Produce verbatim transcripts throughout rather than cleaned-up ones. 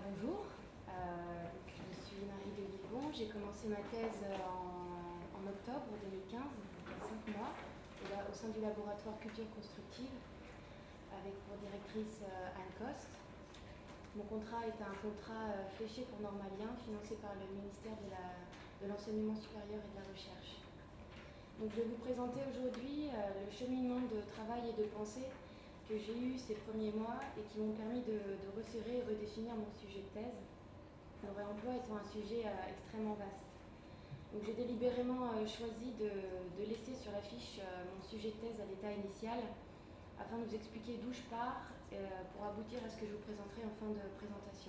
bonjour, euh, je suis Marie de Vivon, j'ai commencé ma thèse en, en octobre deux mille quinze, il y a cinq mois, et là, au sein du laboratoire Culture Constructive, avec pour directrice euh, Anne Coste. Mon contrat est un contrat euh, fléché pour Normalien, financé par le ministère de, la, de l'Enseignement supérieur et de la Recherche. Donc, je vais vous présenter aujourd'hui euh, le cheminement de travail et de pensée que j'ai eu ces premiers mois et qui m'ont permis de, de resserrer et redéfinir mon sujet de thèse, le réemploi étant un sujet euh, extrêmement vaste. Donc j'ai délibérément euh, choisi de, de laisser sur l'affiche euh, mon sujet de thèse à l'état initial afin de vous expliquer d'où je pars euh, pour aboutir à ce que je vous présenterai en fin de présentation.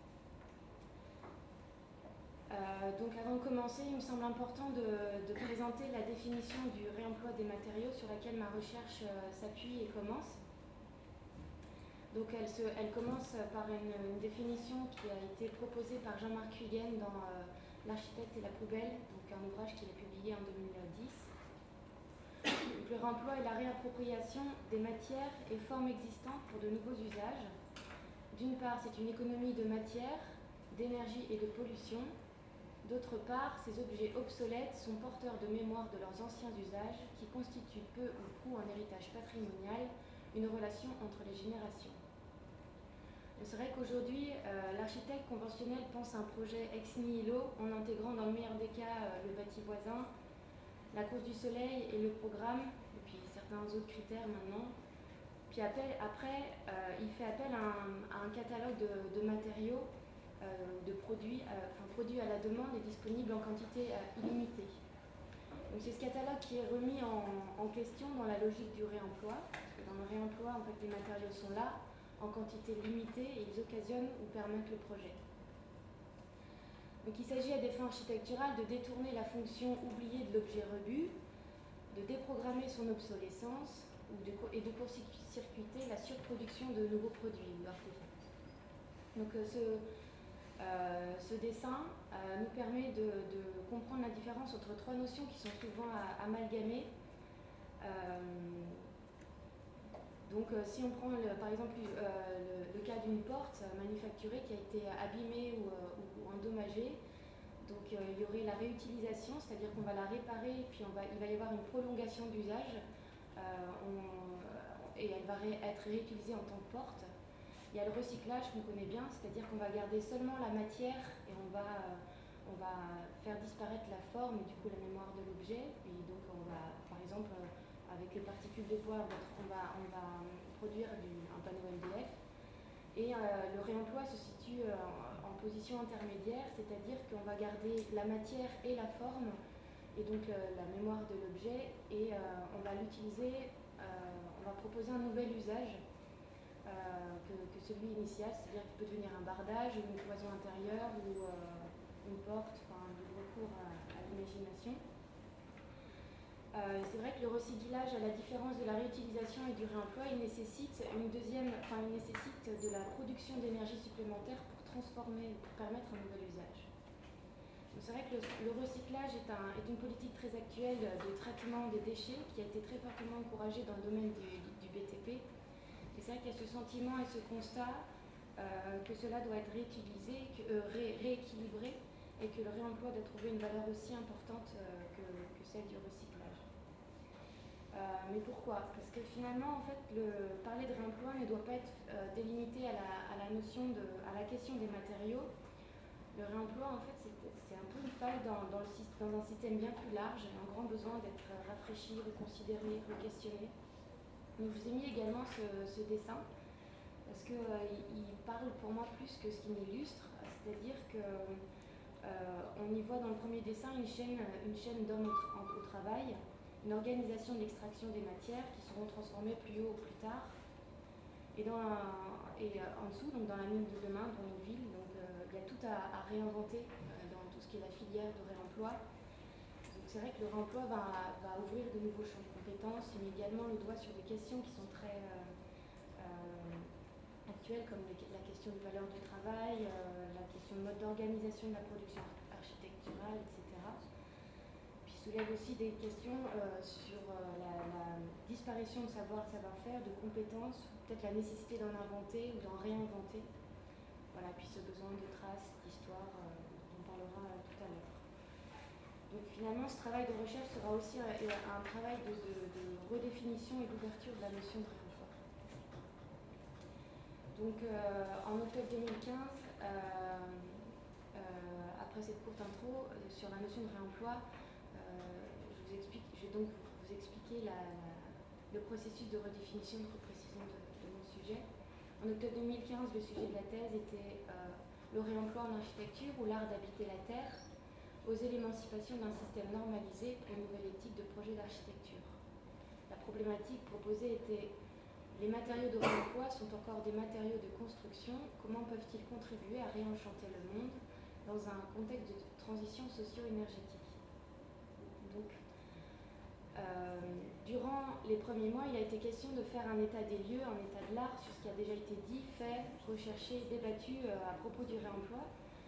Euh, donc avant de commencer, il me semble important de, de présenter la définition du réemploi des matériaux sur laquelle ma recherche euh, s'appuie et commence. Donc elle, se, elle commence par une, une définition qui a été proposée par Jean-Marc Huygens dans euh, L'architecte et la poubelle, donc un ouvrage qu'il a publié en deux mille dix. Donc, le réemploi est la réappropriation des matières et formes existantes pour de nouveaux usages. D'une part, c'est une économie de matière, d'énergie et de pollution. D'autre part, ces objets obsolètes sont porteurs de mémoire de leurs anciens usages qui constituent peu ou prou un héritage patrimonial, une relation entre les générations. C'est vrai qu'aujourd'hui, euh, l'architecte conventionnel pense un projet ex nihilo en intégrant dans le meilleur des cas euh, le bâti voisin, la cause du soleil et le programme, et puis certains autres critères maintenant. Puis après, après euh, il fait appel à un, à un catalogue de, de matériaux, euh, de produits, euh, enfin produits à la demande et disponibles en quantité euh, illimitée. Donc c'est ce catalogue qui est remis en, en question dans la logique du réemploi, parce que dans le réemploi, en fait, les matériaux sont là, en quantité limitée et ils occasionnent ou permettent le projet. Donc il s'agit à des fins architecturales de détourner la fonction oubliée de l'objet rebu, de déprogrammer son obsolescence ou de, et de court-circuiter la surproduction de nouveaux produits ou artefacts. Donc ce, euh, ce dessin euh, nous permet de, de comprendre la différence entre trois notions qui sont souvent à, amalgamées. Euh, Donc euh, si on prend le, par exemple euh, le, le cas d'une porte manufacturée qui a été abîmée ou, euh, ou endommagée, donc euh, il y aurait la réutilisation, c'est-à-dire qu'on va la réparer et puis on va, il va y avoir une prolongation d'usage euh, on, et elle va ré, être réutilisée en tant que porte. Il y a le recyclage qu'on connaît bien, c'est-à-dire qu'on va garder seulement la matière et on va, euh, on va faire disparaître la forme et du coup la mémoire de l'objet. Et donc on va, par exemple, euh, avec les particules de poids, on va, on va produire du, un panneau M D F. Et euh, le réemploi se situe euh, en, en position intermédiaire, c'est-à-dire qu'on va garder la matière et la forme, et donc euh, la mémoire de l'objet, et euh, on va l'utiliser, euh, on va proposer un nouvel usage euh, que, que celui initial, c'est-à-dire qu'il peut devenir un bardage, une cloison intérieure ou euh, une porte, enfin, de recours à, à l'imagination. Euh, c'est vrai que le recyclage, à la différence de la réutilisation et du réemploi, il nécessite une deuxième, enfin, il nécessite de la production d'énergie supplémentaire pour transformer, pour permettre un nouvel usage. Donc c'est vrai que le, le recyclage est, un, est une politique très actuelle de traitement des déchets qui a été très fortement encouragée dans le domaine du, du B T P. Et c'est vrai qu'il y a ce sentiment et ce constat euh, que cela doit être réutilisé, que, euh, ré, rééquilibré, et que le réemploi doit trouver une valeur aussi importante euh, que, que celle du recyclage. Euh, mais pourquoi? Parce que finalement, en fait, le, parler de réemploi ne doit pas être euh, délimité à la, à la notion de, à la question des matériaux. Le réemploi, en fait, c'est, c'est un peu une faille dans, dans, le, dans un système bien plus large, un grand besoin d'être rafraîchi, reconsidéré, re-questionné. Donc, je vous ai mis également ce, ce dessin parce qu'il euh, il parle pour moi plus que ce qu'il m'illustre, c'est-à-dire que euh, on y voit dans le premier dessin une chaîne, une chaîne d'hommes au, au travail, une organisation de l'extraction des matières qui seront transformées plus haut ou plus tard. Et, dans un, et euh, en dessous, donc dans la mine de demain, dans nos villes, donc euh, il y a tout à, à réinventer euh, dans tout ce qui est la filière de réemploi. Donc c'est vrai que le réemploi va, va ouvrir de nouveaux champs de compétences, il met également le doigt sur des questions qui sont très euh, euh, actuelles, comme les, la question de valeur du travail, euh, la question de mode d'organisation de la production architecturale, et cetera. Soulève aussi des questions euh, sur euh, la, la disparition de savoir, savoir-faire, de compétences, peut-être la nécessité d'en inventer ou d'en réinventer. voilà, puis ce besoin de traces, d'histoire, euh, on parlera tout à l'heure. Donc finalement, ce travail de recherche sera aussi un, un travail de, de, de redéfinition et d'ouverture de la notion de réemploi. Donc euh, en octobre deux mille quinze, euh, euh, après cette courte intro euh, sur la notion de réemploi, euh, je, vous explique, je vais donc vous expliquer la, la, le processus de redéfinition, de reprécision de, de mon sujet. En octobre deux mille quinze, le sujet de la thèse était euh, le réemploi en architecture ou l'art d'habiter la terre, oser l'émancipation d'un système normalisé pour une nouvelle éthique de projet d'architecture. La problématique proposée était: les matériaux de réemploi sont encore des matériaux de construction, comment peuvent-ils contribuer à réenchanter le monde dans un contexte de transition socio-énergétique? Donc, euh, durant les premiers mois, il a été question de faire un état des lieux, un état de l'art sur ce qui a déjà été dit, fait, recherché, débattu euh, à propos du réemploi.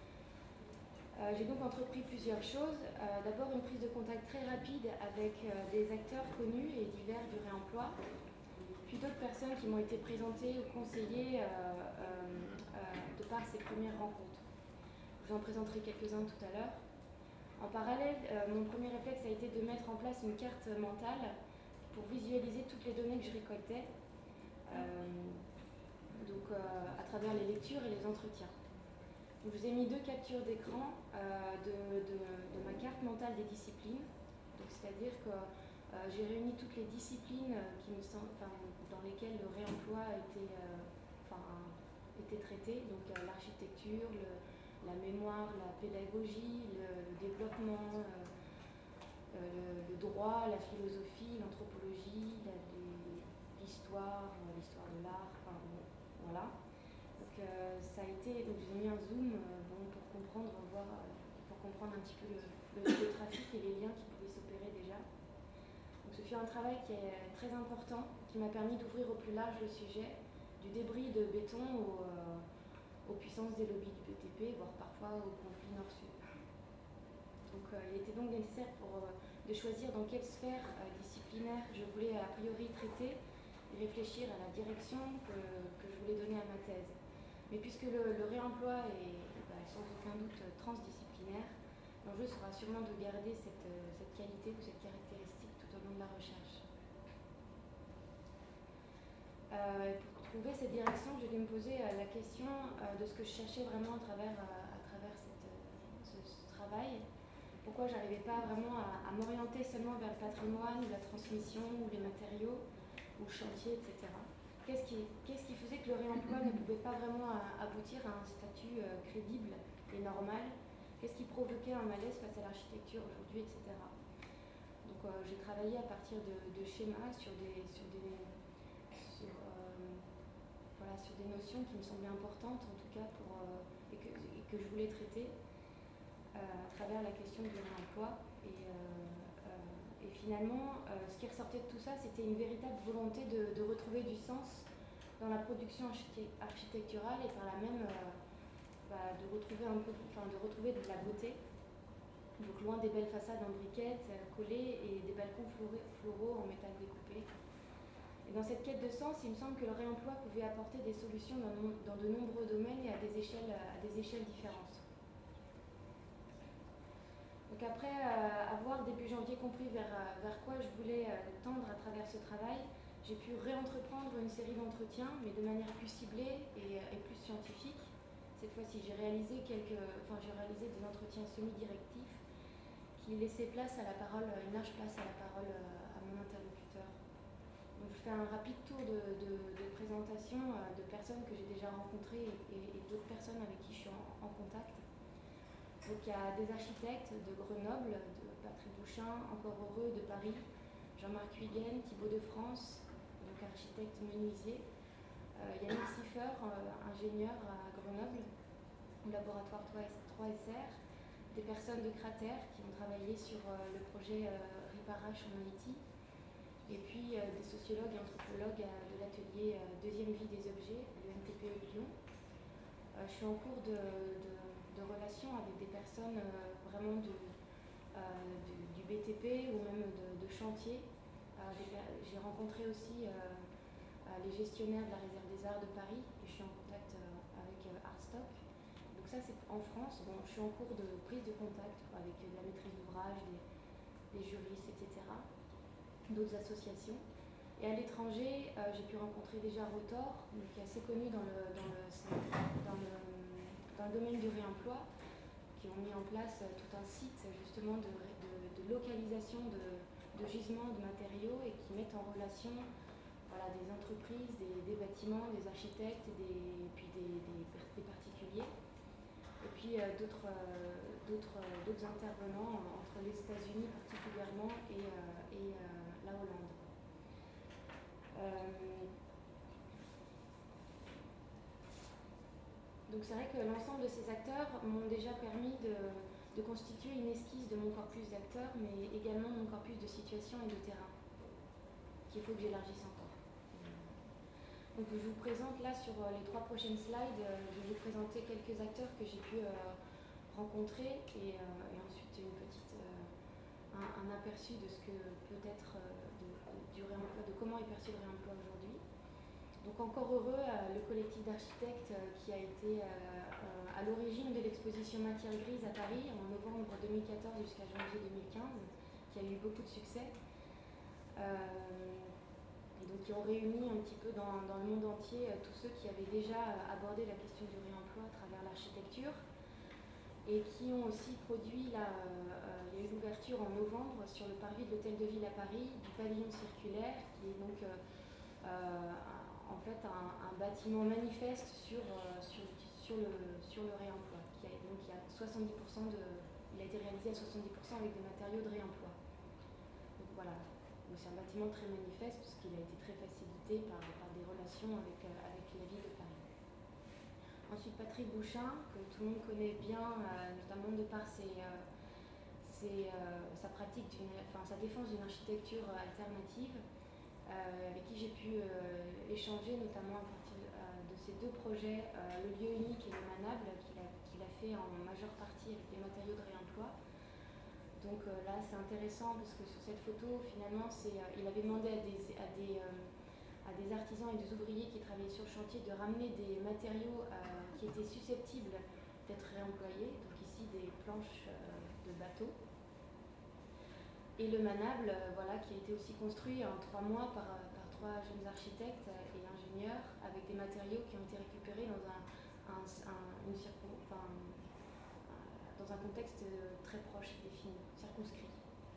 Euh, j'ai donc entrepris plusieurs choses. Euh, d'abord, une prise de contact très rapide avec euh, des acteurs connus et divers du réemploi, puis d'autres personnes qui m'ont été présentées ou conseillées euh, euh, euh, de par ces premières rencontres. Je vous en présenterai quelques-uns tout à l'heure. En parallèle, euh, mon premier réflexe a été de mettre en place une carte mentale pour visualiser toutes les données que je récoltais, euh, donc, euh, à travers les lectures et les entretiens. Donc, je vous ai mis deux captures d'écran euh, de, de, de ma carte mentale des disciplines. Donc, c'est-à-dire que euh, j'ai réuni toutes les disciplines qui me semblent, enfin, dans lesquelles le réemploi était, euh, enfin, était traité. Donc euh, l'architecture, le, la mémoire, la pédagogie, le, le développement, euh, euh, le droit, la philosophie, l'anthropologie, la, l'histoire, l'histoire de l'art, enfin bon, voilà. Donc euh, ça a été, donc j'ai mis un zoom euh, bon, pour comprendre, voir, pour comprendre un petit peu le, le, le trafic et les liens qui pouvaient s'opérer déjà. Donc ce fut un travail qui est très important, qui m'a permis d'ouvrir au plus large le sujet, du débris de béton au, euh, aux puissances des lobbies du B T P, voire parfois au conflit nord-sud. Donc euh, il était donc nécessaire pour, euh, de choisir dans quelle sphère euh, disciplinaire je voulais a priori traiter et réfléchir à la direction que, que je voulais donner à ma thèse. Mais puisque le, le réemploi est bah, sans aucun doute transdisciplinaire, l'enjeu sera sûrement de garder cette, cette qualité ou cette caractéristique tout au long de la recherche. Euh, pour trouver cette direction, je vais me poser euh, la question euh, de ce que je cherchais vraiment à travers, euh, à travers cette, euh, ce, ce travail. Pourquoi je n'arrivais pas vraiment à, à m'orienter seulement vers le patrimoine, ou la transmission, ou les matériaux, ou le chantier, et cetera. Qu'est-ce qui, qu'est-ce qui faisait que le réemploi ne pouvait pas vraiment aboutir à un statut euh, crédible et normal? Qu'est-ce qui provoquait un malaise face à l'architecture aujourd'hui, et cetera. Donc euh, j'ai travaillé à partir de, de schémas sur des, sur des, sur, euh, voilà, sur des notions qui me semblaient importantes, en tout cas, pour, euh, et, que, et que je voulais traiter euh, à travers la question du réemploi. Et, euh, euh, et finalement, euh, ce qui ressortait de tout ça, c'était une véritable volonté de, de retrouver du sens dans la production architecturale et par la même euh, bah, de retrouver un peu, enfin, de retrouver de la beauté. Donc loin des belles façades en briquettes collées et des balcons floraux en métal découpé. Et dans cette quête de sens, il me semble que le réemploi pouvait apporter des solutions dans, dans de nombreux domaines et à des échelles, à des échelles différentes. Donc après euh, avoir début janvier compris vers, vers quoi je voulais euh, tendre à travers ce travail, j'ai pu réentreprendre une série d'entretiens, mais de manière plus ciblée et, et plus scientifique. Cette fois-ci, j'ai réalisé quelques, enfin j'ai réalisé des entretiens semi-directifs qui laissait place à la parole, une large place à la parole à mon interlocuteur. Donc je fais un rapide tour de, de, de présentation de personnes que j'ai déjà rencontrées et, et d'autres personnes avec qui je suis en, en contact. Donc il y a des architectes de Grenoble, de Patrick Bouchin, Encore Heureux de Paris, Jean-Marc Huygen, Thibaut de France, donc architecte menuisier, euh, Yannick Siffer, euh, ingénieur à Grenoble, au laboratoire trois S R, des personnes de Cratère qui ont travaillé sur euh, le projet euh, Riparache en Haïti, et puis euh, des sociologues et anthropologues euh, de l'atelier euh, Deuxième vie des objets, à l'E N T P E de Lyon. Euh, je suis en cours de, de, de relation avec des personnes euh, vraiment de, euh, du, du B T P ou même de, de chantier. Euh, j'ai rencontré aussi euh, les gestionnaires de la Réserve des Arts de Paris, et je suis en contact euh, avec euh, Artstock. ça c'est en France. Bon, je suis en cours de prise de contact avec de la maîtrise d'ouvrage, des, des juristes, et cetera, d'autres associations. Et à l'étranger, euh, j'ai pu rencontrer déjà Rotor, donc, qui est assez connu dans le, dans le, dans le, dans le domaine du réemploi, qui ont mis en place euh, tout un site justement de, de, de localisation de, de gisements de matériaux et qui mettent en relation voilà, des entreprises, des, des bâtiments, des architectes, des, puis des, des, des particuliers. Et puis euh, d'autres, euh, d'autres, euh, d'autres intervenants entre les États-Unis particulièrement et, euh, et euh, la Hollande. Euh, donc c'est vrai que l'ensemble de ces acteurs m'ont déjà permis de, de constituer une esquisse de mon corpus d'acteurs, mais également de mon corpus de situation et de terrain, qu'il faut que j'élargisse encore. Donc je vous présente là sur les trois prochaines slides, je vais vous présenter quelques acteurs que j'ai pu euh, rencontrer et, euh, et ensuite une petite, euh, un, un aperçu de ce que peut être euh, de, de, du réemploi, de comment est perçu le réemploi aujourd'hui. Donc encore heureux, euh, le collectif d'architectes euh, qui a été euh, euh, à l'origine de l'exposition Matière grise à Paris en novembre deux mille quatorze jusqu'à janvier deux mille quinze, qui a eu beaucoup de succès. Euh, Et donc, qui ont réuni un petit peu dans, dans le monde entier euh, tous ceux qui avaient déjà abordé la question du réemploi à travers l'architecture et qui ont aussi produit, là, euh, il y a eu l'ouverture en novembre sur le parvis de l'Hôtel de Ville à Paris du pavillon circulaire qui est donc euh, euh, en fait un, un bâtiment manifeste sur, euh, sur, sur, le, sur le réemploi. Qui a, donc, il, y a soixante-dix pour cent de, il a été réalisé à soixante-dix pour cent avec des matériaux de réemploi. Donc voilà. Donc c'est un bâtiment très manifeste puisqu'il a été très facilité par, par des relations avec, euh, avec la ville de Paris. Ensuite Patrick Bouchin, que tout le monde connaît bien, euh, notamment de par ses, euh, ses, euh, sa pratique, d'une, enfin sa défense d'une architecture alternative, euh, avec qui j'ai pu euh, échanger notamment à partir euh, de ces deux projets, euh, le lieu unique et le manable, qu'il a, qu'il a fait en majeure partie avec des matériaux de réemploi. Donc euh, là, c'est intéressant parce que sur cette photo, finalement, c'est, euh, il avait demandé à des, à, des, euh, à des artisans et des ouvriers qui travaillaient sur le chantier de ramener des matériaux euh, qui étaient susceptibles d'être réemployés. Donc ici, des planches euh, de bateaux. Et le manable, euh, voilà, qui a été aussi construit en trois mois par, par trois jeunes architectes et ingénieurs avec des matériaux qui ont été récupérés dans un, un, un, une circon, enfin, dans un contexte très proche et défini, circonscrit.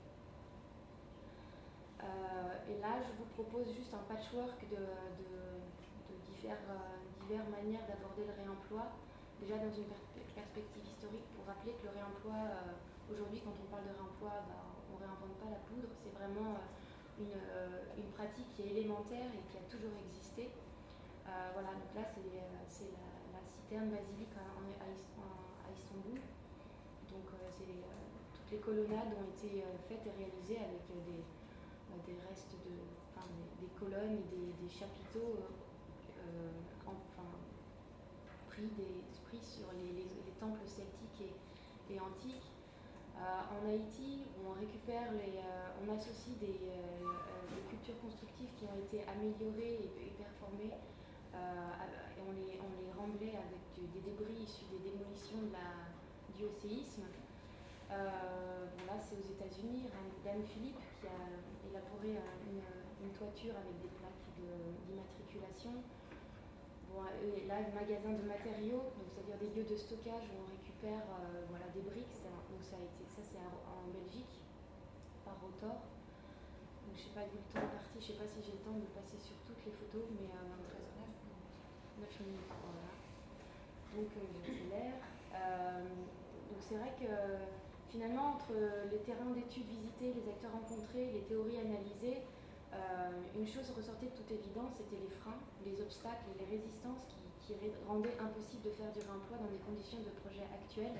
Euh, et là, je vous propose juste un patchwork de, de, de divers, euh, diverses manières d'aborder le réemploi. Déjà dans une per perspective historique, pour rappeler que le réemploi, euh, aujourd'hui, quand on parle de réemploi, bah, on ne réinvente pas la poudre, c'est vraiment euh, une, euh, une pratique qui est élémentaire et qui a toujours existé. Euh, voilà, donc là, c'est la, la citerne basilique à, à, à Istanbul. Donc euh, les, euh, toutes les colonnades ont été euh, faites et réalisées avec euh, des, euh, des restes de, enfin, des, des colonnes et des, des chapiteaux euh, enfin, pris, des, pris sur les, les, les temples celtiques et, et antiques. Euh, en Haïti, on récupère les, euh, on associe des, euh, des cultures constructives qui ont été améliorées et, et performées euh, et on les, on les remblait avec du, des débris issus des démolitions de la, du séisme. Euh, bon là c'est aux États-Unis, Dan Philippe qui a élaboré une, une toiture avec des plaques d'immatriculation. Bon, et là le magasin de matériaux, donc c'est-à-dire des lieux de stockage où on récupère euh, voilà, des briques, donc ça, a été, ça c'est en Belgique par Rotor. Donc je sais pas vu le temps parti, je sais pas si j'ai le temps de passer sur toutes les photos, mais euh, treize, neuf minutes, voilà. Donc euh, j'accélère. Euh, donc c'est vrai que finalement, entre les terrains d'études visités, les acteurs rencontrés, les théories analysées, euh, une chose ressortait de toute évidence, c'était les freins, les obstacles et les résistances qui, qui rendaient impossible de faire du réemploi dans des conditions de projet actuelles,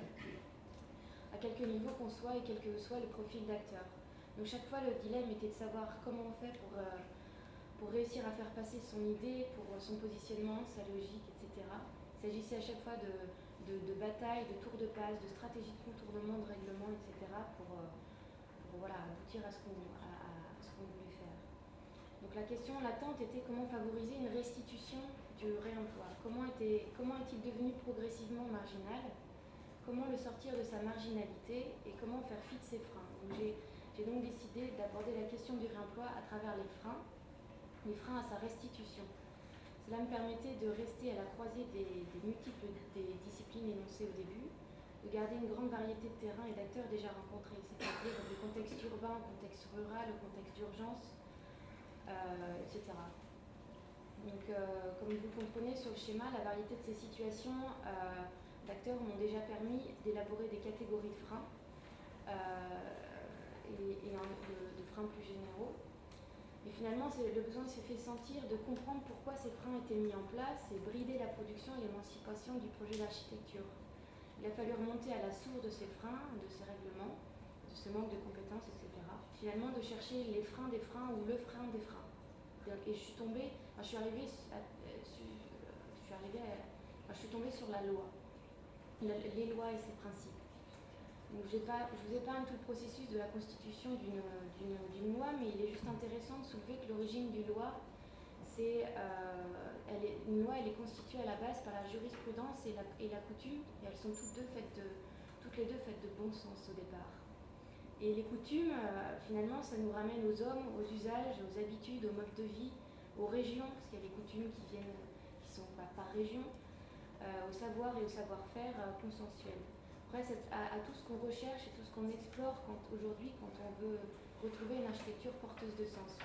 à quelque niveau qu'on soit et quel que soit le profil d'acteur. Donc chaque fois, le dilemme était de savoir comment on fait pour, euh, pour réussir à faire passer son idée, pour son positionnement, sa logique, et cetera. Il s'agissait à chaque fois de De, de bataille, de tours de passe, de stratégie de contournement, de règlement, et cetera pour, pour voilà, aboutir à ce qu'on qu'on voulait faire. Donc la question latente était comment favoriser une restitution du réemploi. Comment, était, comment est-il devenu progressivement marginal comment le sortir de sa marginalité et comment faire fi de ses freins. Donc, j'ai, j'ai donc décidé d'aborder la question du réemploi à travers les freins, les freins à sa restitution. Cela me permettait de rester à la croisée des, des multiples des disciplines énoncées au début, de garder une grande variété de terrains et d'acteurs déjà rencontrés, c'est-à-dire le contexte urbain, le contexte rural, le contexte d'urgence, euh, et cetera. Donc, euh, comme vous comprenez sur le schéma, la variété de ces situations euh, d'acteurs m'ont déjà permis d'élaborer des catégories de freins euh, et, et un, de, de freins plus généraux. Et finalement, c'est, le besoin s'est fait sentir de comprendre pourquoi ces freins étaient mis en place et brider la production et l'émancipation du projet d'architecture. Il a fallu remonter à la source de ces freins, de ces règlements, de ce manque de compétences, et cetera. Finalement, de chercher les freins des freins ou le frein des freins. Et je suis tombée, enfin, je suis arrivée, à, je suis arrivée à, enfin, je suis tombée sur la loi, la, les lois et ses principes. Donc, j'ai pas, je vous épargne tout le processus de la constitution d'une, d'une, d'une loi, mais il est juste intéressant de soulever que l'origine d'une loi, c'est, euh, elle est, une loi, elle est constituée à la base par la jurisprudence et la, et la coutume, et elles sont toutes, deux faites de, toutes les deux faites de bon sens au départ. Et les coutumes, euh, finalement, ça nous ramène aux hommes, aux usages, aux habitudes, aux modes de vie, aux régions, parce qu'il y a des coutumes qui viennent, qui sont par, par région, euh, au savoir et au savoir-faire euh, consensuel. Après, c'est à, à tout ce qu'on recherche et tout ce qu'on explore quand, aujourd'hui quand on veut retrouver une architecture porteuse de sens.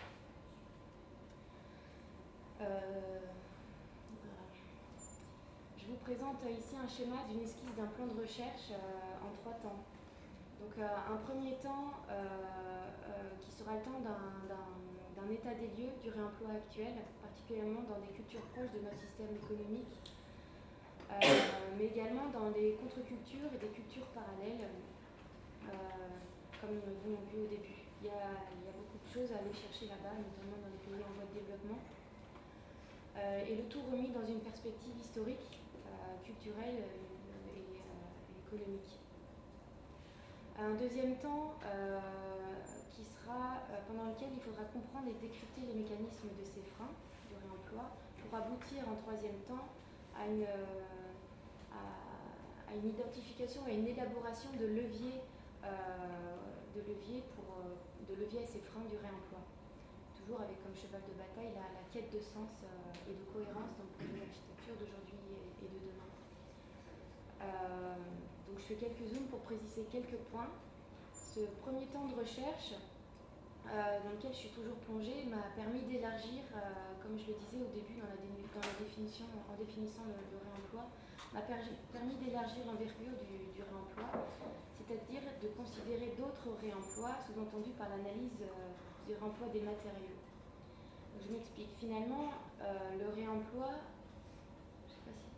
Euh, voilà. Je vous présente ici un schéma d'une esquisse d'un plan de recherche euh, en trois temps. Donc euh, un premier temps euh, euh, qui sera le temps d'un, d'un, d'un état des lieux du réemploi actuel, particulièrement dans des cultures proches de notre système économique, euh, mais également dans des contre-cultures et des cultures parallèles, euh, comme vous l'avez vu au début. Il y, a, il y a beaucoup de choses à aller chercher là-bas, notamment dans les pays en voie de développement. Euh, et le tout remis dans une perspective historique, euh, culturelle et, et, euh, et économique. Un deuxième temps euh, qui sera, euh, pendant lequel il faudra comprendre et décrypter les mécanismes de ces freins du réemploi pour aboutir en troisième temps à une, euh, à, à une identification et une élaboration de leviers, euh, de leviers, pour, euh, de leviers à ces freins du réemploi. Toujours avec comme cheval de bataille la, la quête de sens euh, et de cohérence dans le projet d'architecture d'aujourd'hui et, et de demain. Euh, Donc je fais quelques zooms pour préciser quelques points. Ce premier temps de recherche, euh, dans lequel je suis toujours plongée, m'a permis d'élargir, euh, comme je le disais au début dans la, dé- dans la définition, en définissant le, le réemploi, m'a per- permis d'élargir l'envergure du, du réemploi, c'est-à-dire de considérer d'autres réemplois, sous-entendus par l'analyse euh, du réemploi des matériaux. Donc, je m'explique. Finalement, euh, le réemploi, je sais pas si...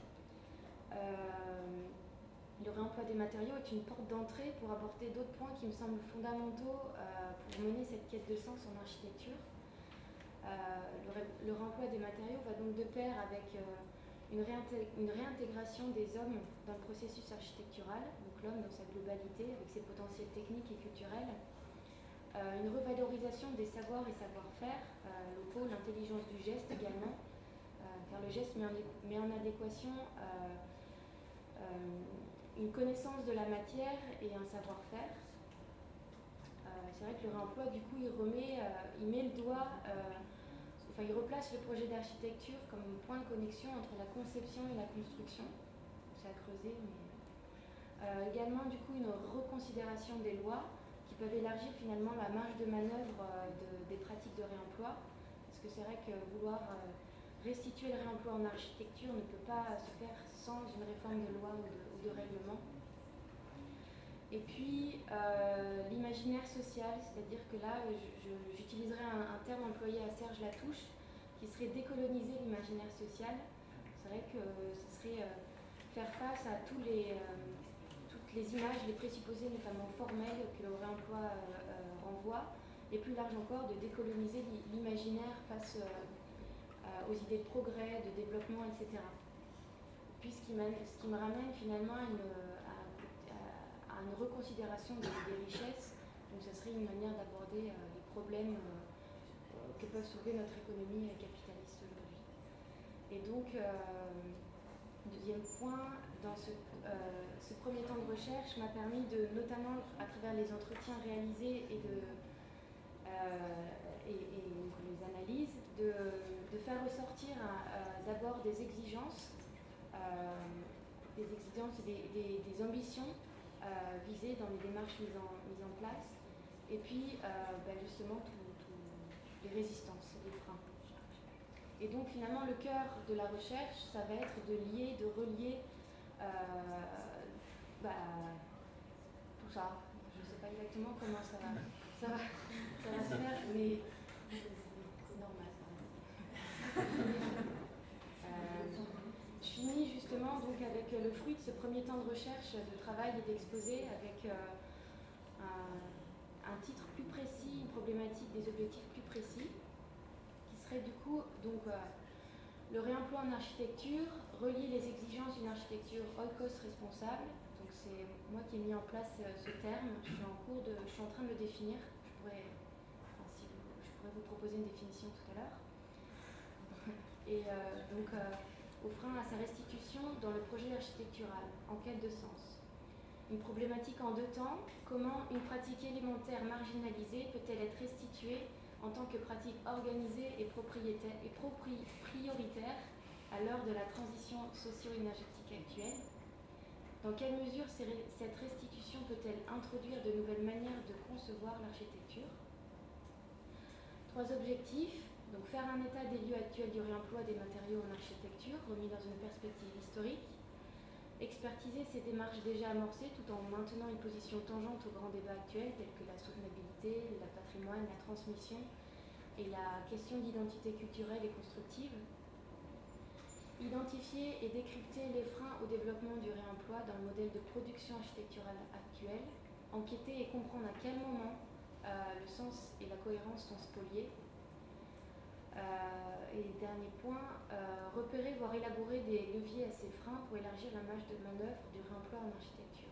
Euh, Le réemploi des matériaux est une porte d'entrée pour aborder d'autres points qui me semblent fondamentaux euh, pour mener cette quête de sens en architecture. Euh, le, ré, le réemploi des matériaux va donc de pair avec euh, une, réinté- une réintégration des hommes dans le processus architectural, donc l'homme dans sa globalité, avec ses potentiels techniques et culturels, euh, une revalorisation des savoirs et savoir-faire euh, locaux, l'intelligence du geste également, euh, car le geste met en, met en adéquation euh, euh, une connaissance de la matière et un savoir-faire. Euh, c'est vrai que le réemploi, du coup, il remet, euh, il met le doigt, euh, enfin, il replace le projet d'architecture comme un point de connexion entre la conception et la construction. C'est à creuser, mais euh, également, du coup, une reconsidération des lois qui peuvent élargir finalement la marge de manœuvre euh, de, des pratiques de réemploi, parce que c'est vrai que vouloir euh, restituer le réemploi en architecture ne peut pas se faire sans une réforme de loi ou de, ou de règlement. Et puis euh, l'imaginaire social, c'est-à-dire que là, je, je, j'utiliserai un, un terme employé à Serge Latouche, qui serait décoloniser l'imaginaire social. C'est vrai que ce serait euh, faire face à tous les, euh, toutes les images, les présupposés notamment formels que le réemploi euh, euh, renvoie, et plus large encore, de décoloniser l'imaginaire face euh, euh, aux idées de progrès, de développement, et cetera. Puis ce qui, ce qui me ramène finalement à une, à, à une reconsidération des, des richesses. Donc ça serait une manière d'aborder euh, les problèmes euh, que peuvent soulever notre économie capitaliste aujourd'hui. Et donc, euh, deuxième point, dans ce, euh, ce premier temps de recherche m'a permis de, notamment à travers les entretiens réalisés et, de, euh, et, et donc les analyses, de, de faire ressortir euh, d'abord des exigences, euh, des exigences et des, des, des ambitions euh, visées dans les démarches mises en, mises en place, et puis euh, ben justement tout, tout, les résistances, les freins. Et donc finalement le cœur de la recherche, ça va être de lier, de relier euh, bah, tout ça. Je ne sais pas exactement comment ça va, ça va, ça va se faire, mais c'est normal. euh, je finis justement donc avec le fruit de ce premier temps de recherche, de travail et d'exposé, avec euh, un, un titre plus précis, une problématique, des objectifs plus précis, qui serait du coup donc euh, le réemploi en architecture, relier les exigences d'une architecture oikos responsable. Donc c'est moi qui ai mis en place euh, ce terme. Je suis en cours de, je suis en train de le définir. Je pourrais, enfin, si vous, je pourrais vous proposer une définition tout à l'heure. Et euh, donc euh, au frein à sa restitution dans le projet architectural, en quête de sens. Une problématique en deux temps. Comment une pratique élémentaire marginalisée peut-elle être restituée en tant que pratique organisée et, propriétaire, et propri, prioritaire à l'heure de la transition socio-énergétique actuelle? Dans quelle mesure cette restitution peut-elle introduire de nouvelles manières de concevoir l'architecture? Trois objectifs. Donc faire un état des lieux actuels du réemploi des matériaux en architecture, remis dans une perspective historique. Expertiser ces démarches déjà amorcées tout en maintenant une position tangente aux grands débats actuels tels que la soutenabilité, le patrimoine, la transmission et la question d'identité culturelle et constructive. Identifier et décrypter les freins au développement du réemploi dans le modèle de production architecturale actuel. Enquêter et comprendre à quel moment euh, le sens et la cohérence sont spoliés. Euh, et dernier point, euh, repérer, voire élaborer des leviers à ces freins pour élargir la marge de manœuvre du réemploi en architecture.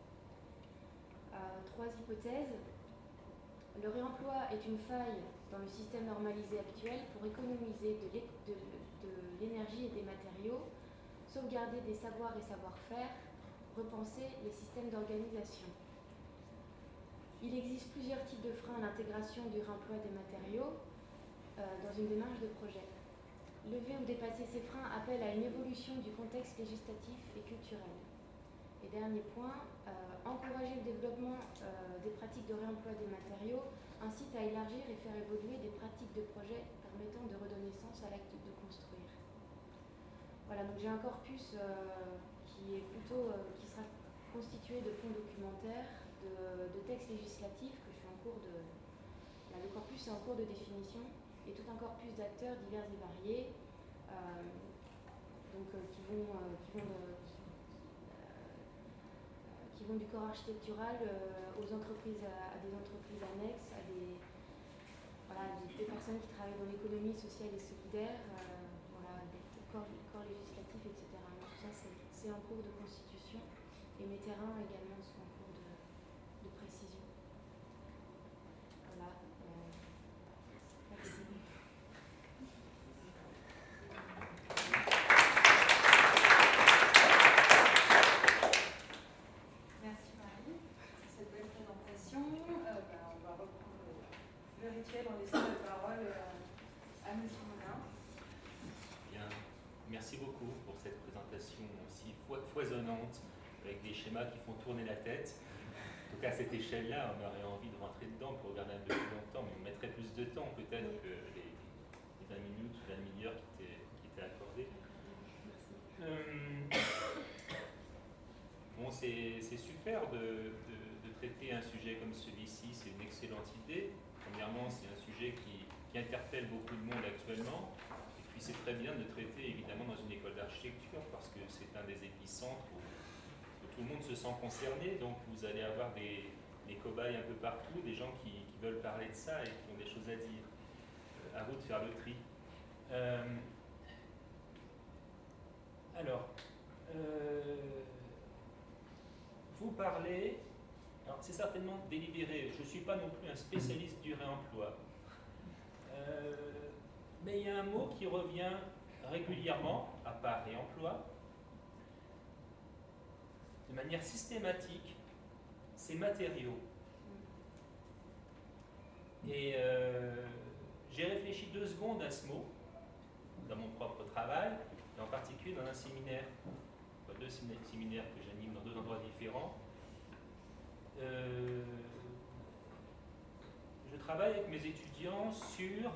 Euh, trois hypothèses. Le réemploi est une faille dans le système normalisé actuel pour économiser de, de, de l'énergie et des matériaux, sauvegarder des savoirs et savoir-faire, repenser les systèmes d'organisation. Il existe plusieurs types de freins à l'intégration du réemploi des matériaux euh, dans une démarche de projet. Lever ou dépasser ces freins appelle à une évolution du contexte législatif et culturel. Et dernier point, euh, encourager le développement euh, des pratiques de réemploi des matériaux incite à élargir et faire évoluer des pratiques de projet permettant de redonner sens à l'acte de construire. Voilà, donc j'ai un corpus euh, qui est plutôt, euh, qui sera constitué de fonds documentaires, de, de textes législatifs que je suis en cours de. Là, le corpus est en cours de définition et tout un corpus d'acteurs divers et variés, euh, donc euh, qui vont, euh, qui vont de, qui vont du corps architectural euh, aux entreprises, à, à des entreprises annexes, à des, voilà, des, des personnes qui travaillent dans l'économie sociale et solidaire, euh, voilà, des, des corps, corps législatifs, et cetera. Donc, tout ça, c'est en cours de constitution et mes terrains également sont en cours de, de précision. Voilà. Euh, merci. Le rituel, on laisse la parole à M. Moulin. Bien, merci beaucoup pour cette présentation aussi foisonnante, avec des schémas qui font tourner la tête. En tout cas, à cette échelle-là, on aurait envie de rentrer dedans pour regarder un peu plus longtemps, mais on mettrait plus de temps peut-être que les, les vingt minutes ou la demi-heure qui étaient, qui étaient accordées. Euh, bon, c'est super de, de, de traiter un sujet comme celui-ci, c'est une excellente idée. Premièrement, c'est un sujet qui, qui interpelle beaucoup de monde actuellement. Et puis, c'est très bien de le traiter, évidemment, dans une école d'architecture, parce que c'est un des épicentres où, où tout le monde se sent concerné. Donc, vous allez avoir des, des cobayes un peu partout, des gens qui, qui veulent parler de ça et qui ont des choses à dire. Euh, à vous de faire le tri. Euh, alors, euh, vous parlez... C'est certainement délibéré. Je ne suis pas non plus un spécialiste du réemploi. Euh, mais il y a un mot qui revient régulièrement, à part réemploi, manière systématique ces matériaux. Et euh, j'ai réfléchi deux secondes à ce mot dans mon propre travail, et en particulier dans un séminaire, enfin, deux séminaires que j'anime dans deux endroits différents. Euh, je travaille avec mes étudiants sur,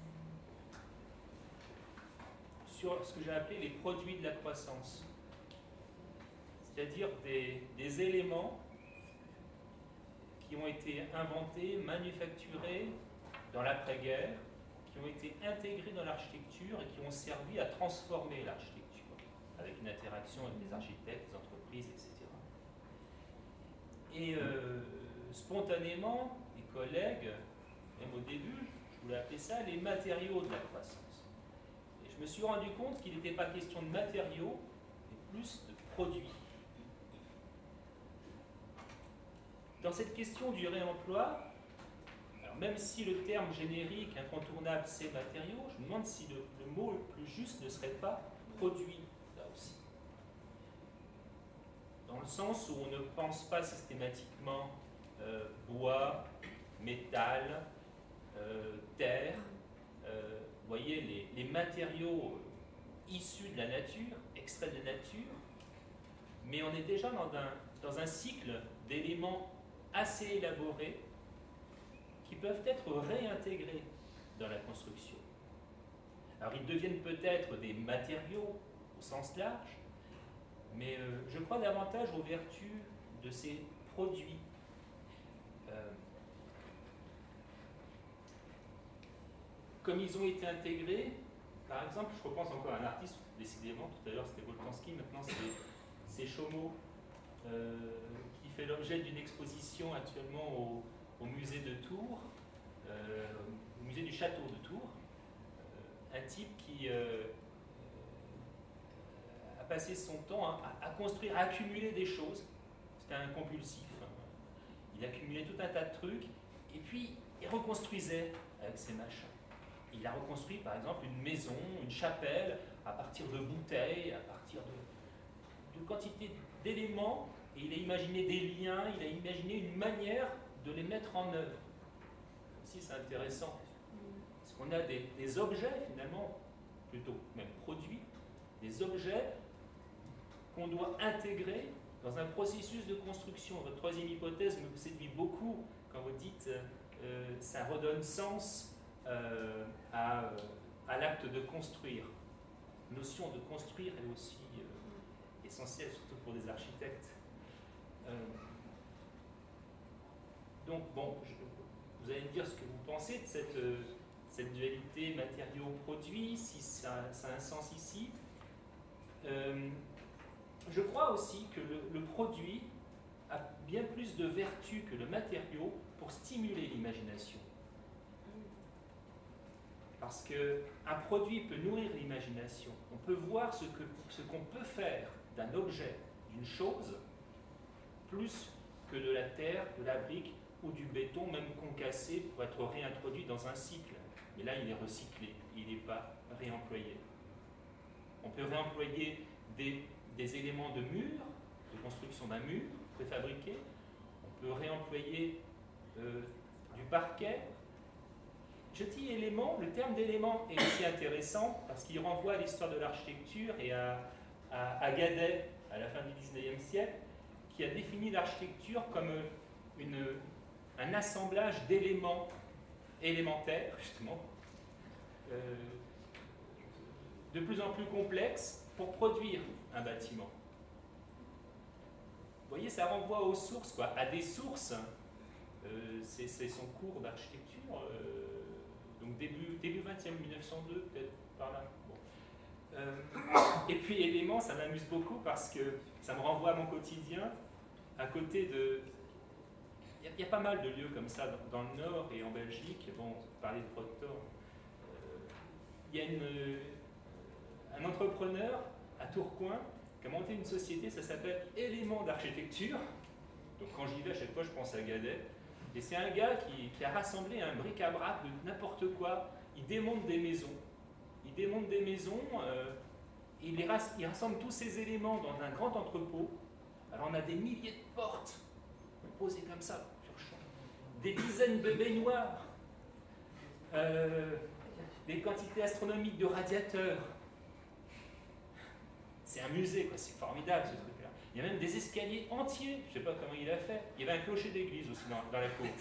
sur ce que j'ai appelé les produits de la croissance, c'est-à-dire des, des éléments qui ont été inventés, manufacturés dans l'après-guerre, qui ont été intégrés dans l'architecture et qui ont servi à transformer l'architecture, avec une interaction avec les architectes, les entreprises, et cetera. Et euh, spontanément, les collègues, même au début, je voulais appeler ça les matériaux de la croissance. Et je me suis rendu compte qu'il n'était pas question de matériaux, mais plus de produits. Dans cette question du réemploi, alors même si le terme générique incontournable c'est matériaux, je me demande si le, le mot le plus juste ne serait pas produit, là aussi. Dans le sens où on ne pense pas systématiquement euh, bois, métal, euh, terre, euh, vous voyez, les, les matériaux issus de la nature, extraits de la nature, mais on est déjà dans un, dans un cycle d'éléments assez élaborés qui peuvent être réintégrés dans la construction. Alors ils deviennent peut-être des matériaux au sens large, mais euh, je crois davantage aux vertus de ces produits. Euh, comme ils ont été intégrés, par exemple, je repense encore à un artiste, décidément, tout à l'heure c'était Boltanski, maintenant c'est Chaumont, euh, qui fait l'objet d'une exposition actuellement au, au musée de Tours, euh, au musée du château de Tours, euh, un type qui euh, a passé son temps à, à construire, à accumuler des choses. C'était un compulsif. Il accumulait tout un tas de trucs, et puis il reconstruisait avec ses machins. Il a reconstruit par exemple une maison, une chapelle, à partir de bouteilles, à partir de, de quantité d'éléments, et il a imaginé des liens, il a imaginé une manière de les mettre en œuvre. Aussi c'est intéressant, parce qu'on a des, des objets finalement, plutôt même produits, des objets qu'on doit intégrer dans un processus de construction. Votre troisième hypothèse me séduit beaucoup quand vous dites euh, ça redonne sens euh, à, à l'acte de construire. La notion de construire est aussi euh, essentielle, surtout pour des architectes. Euh, donc, bon, je, vous allez me dire ce que vous pensez de cette, euh, cette dualité matériaux-produits, si ça, ça a un sens ici. Euh, je crois aussi que le, le produit a bien plus de vertu que le matériau pour stimuler l'imagination. Parce qu'un produit peut nourrir l'imagination. On peut voir ce que, ce qu'on peut faire d'un objet, d'une chose, plus que de la terre, de la brique ou du béton, même concassé, pour être réintroduit dans un cycle. Mais là, il est recyclé, il n'est pas réemployé. On peut réemployer des, des éléments de mur, de construction d'un mur préfabriqué. On peut réemployer euh, du parquet. Je dis élément, le terme d'élément est aussi intéressant parce qu'il renvoie à l'histoire de l'architecture et à, à, à Guadet, à la fin du dix-neuvième siècle, qui a défini l'architecture comme une, un assemblage d'éléments élémentaires, justement, euh, de plus en plus complexes pour produire un bâtiment. Vous voyez, ça renvoie aux sources, quoi, à des sources. Euh, c'est, c'est son cours d'architecture, euh, donc début, début vingtième, mille neuf cent deux, peut-être par là. Bon. Euh, et puis élément, ça m'amuse beaucoup parce que ça me renvoie à mon quotidien, à côté de... Il y, y a pas mal de lieux comme ça dans, dans le Nord et en Belgique. Bon, on parlait de Proctor. Euh, il y a une, un entrepreneur à Tourcoing qui a monté une société, ça s'appelle Éléments d'architecture. Donc quand j'y vais, à chaque fois, je pense à Guadet. Et c'est un gars qui, qui a rassemblé un bric-à-brac de n'importe quoi. Il démonte des maisons. Il démonte des maisons, euh, il, les ras- il rassemble tous ces éléments dans un grand entrepôt. Alors on a des milliers de portes posées comme ça, sur champ, des dizaines de baignoires, euh, des quantités astronomiques de radiateurs. C'est un musée, quoi. C'est formidable ce truc-là. Il y a même des escaliers entiers, je ne sais pas comment il a fait. Il y avait un clocher d'église aussi dans, dans la cour.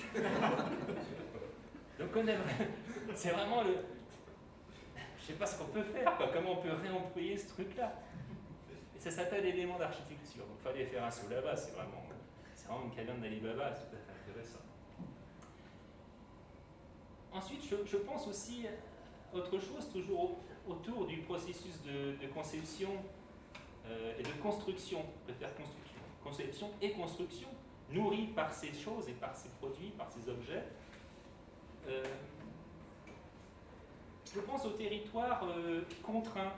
Donc on a, c'est vraiment le... Je ne sais pas ce qu'on peut faire, quoi. Comment on peut réemployer ce truc-là. Et ça s'appelle élément d'architecture. Donc il fallait faire un saut là-bas, c'est vraiment, c'est vraiment une caverne d'Ali Baba, c'est tout à fait intéressant. Ensuite, je, je pense aussi à autre chose, toujours autour du processus de, de conception euh, et de construction, je préfère construction, conception et construction, nourrie par ces choses et par ces produits, par ces objets. Euh, je pense au territoire euh, contraint.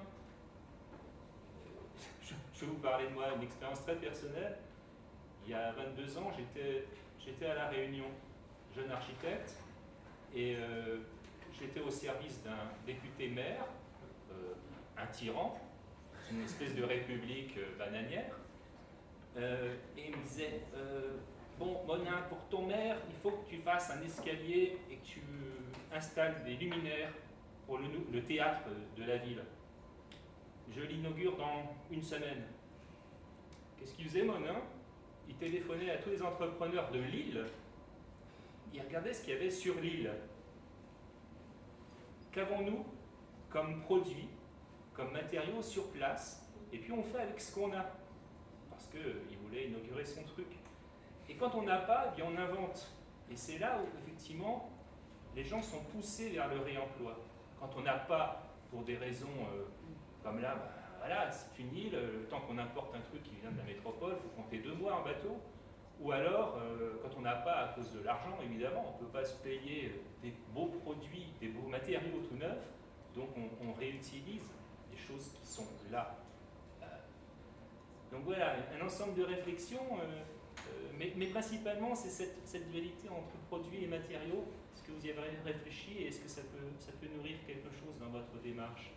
Je, je vais vous parler de moi, une expérience très personnelle. Il y a vingt-deux ans, j'étais, j'étais à La Réunion, jeune architecte, et euh, j'étais au service d'un député maire, euh, un tyran, une espèce de république euh, bananière, euh, et il me disait euh, bon, Monin, pour ton maire, il faut que tu fasses un escalier et que tu installes des luminaires pour le, le théâtre de la ville. Je l'inaugure dans une semaine. Qu'est-ce qu'il faisait, Monin? Il téléphonait à tous les entrepreneurs de l'île. Il regardait ce qu'il y avait sur l'île. Qu'avons-nous comme produit, comme matériaux sur place? Et puis on fait avec ce qu'on a. Parce qu'il voulait inaugurer son truc. Et quand on n'a pas, eh bien on invente. Et c'est là où, effectivement, les gens sont poussés vers le réemploi. Quand on n'a pas, pour des raisons euh, comme là, bah, voilà, c'est une île, le temps qu'on importe un truc qui vient de la métropole, il faut compter deux mois en bateau. Ou alors, euh, quand on n'a pas, à cause de l'argent, évidemment, on ne peut pas se payer des beaux produits, des beaux matériaux tout neufs, donc on, on réutilise des choses qui sont là. Euh, donc voilà, un ensemble de réflexions, euh, euh, mais, mais principalement, c'est cette, cette dualité entre produits et matériaux. Est-ce que vous y avez réfléchi et est-ce que ça peut, ça peut nourrir quelque chose dans votre démarche?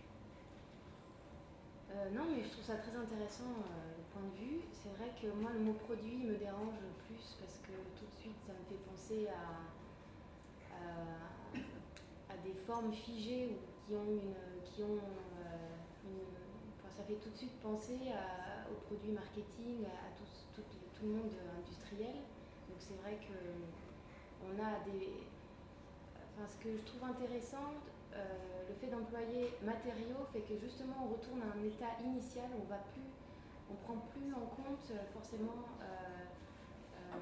Euh, non, mais je trouve ça très intéressant, euh, le point de vue. C'est vrai que moi, le mot produit me dérange plus parce que tout de suite, ça me fait penser à, à, à des formes figées ou qui ont une... Qui ont, euh, une enfin, ça fait tout de suite penser à, aux produits marketing, à, à tout, tout, tout le monde industriel. Donc c'est vrai qu'on a des... Enfin, ce que je trouve intéressant, Euh, le fait d'employer matériaux fait que justement on retourne à un état initial où on va plus, on prend plus en compte euh, forcément euh, euh,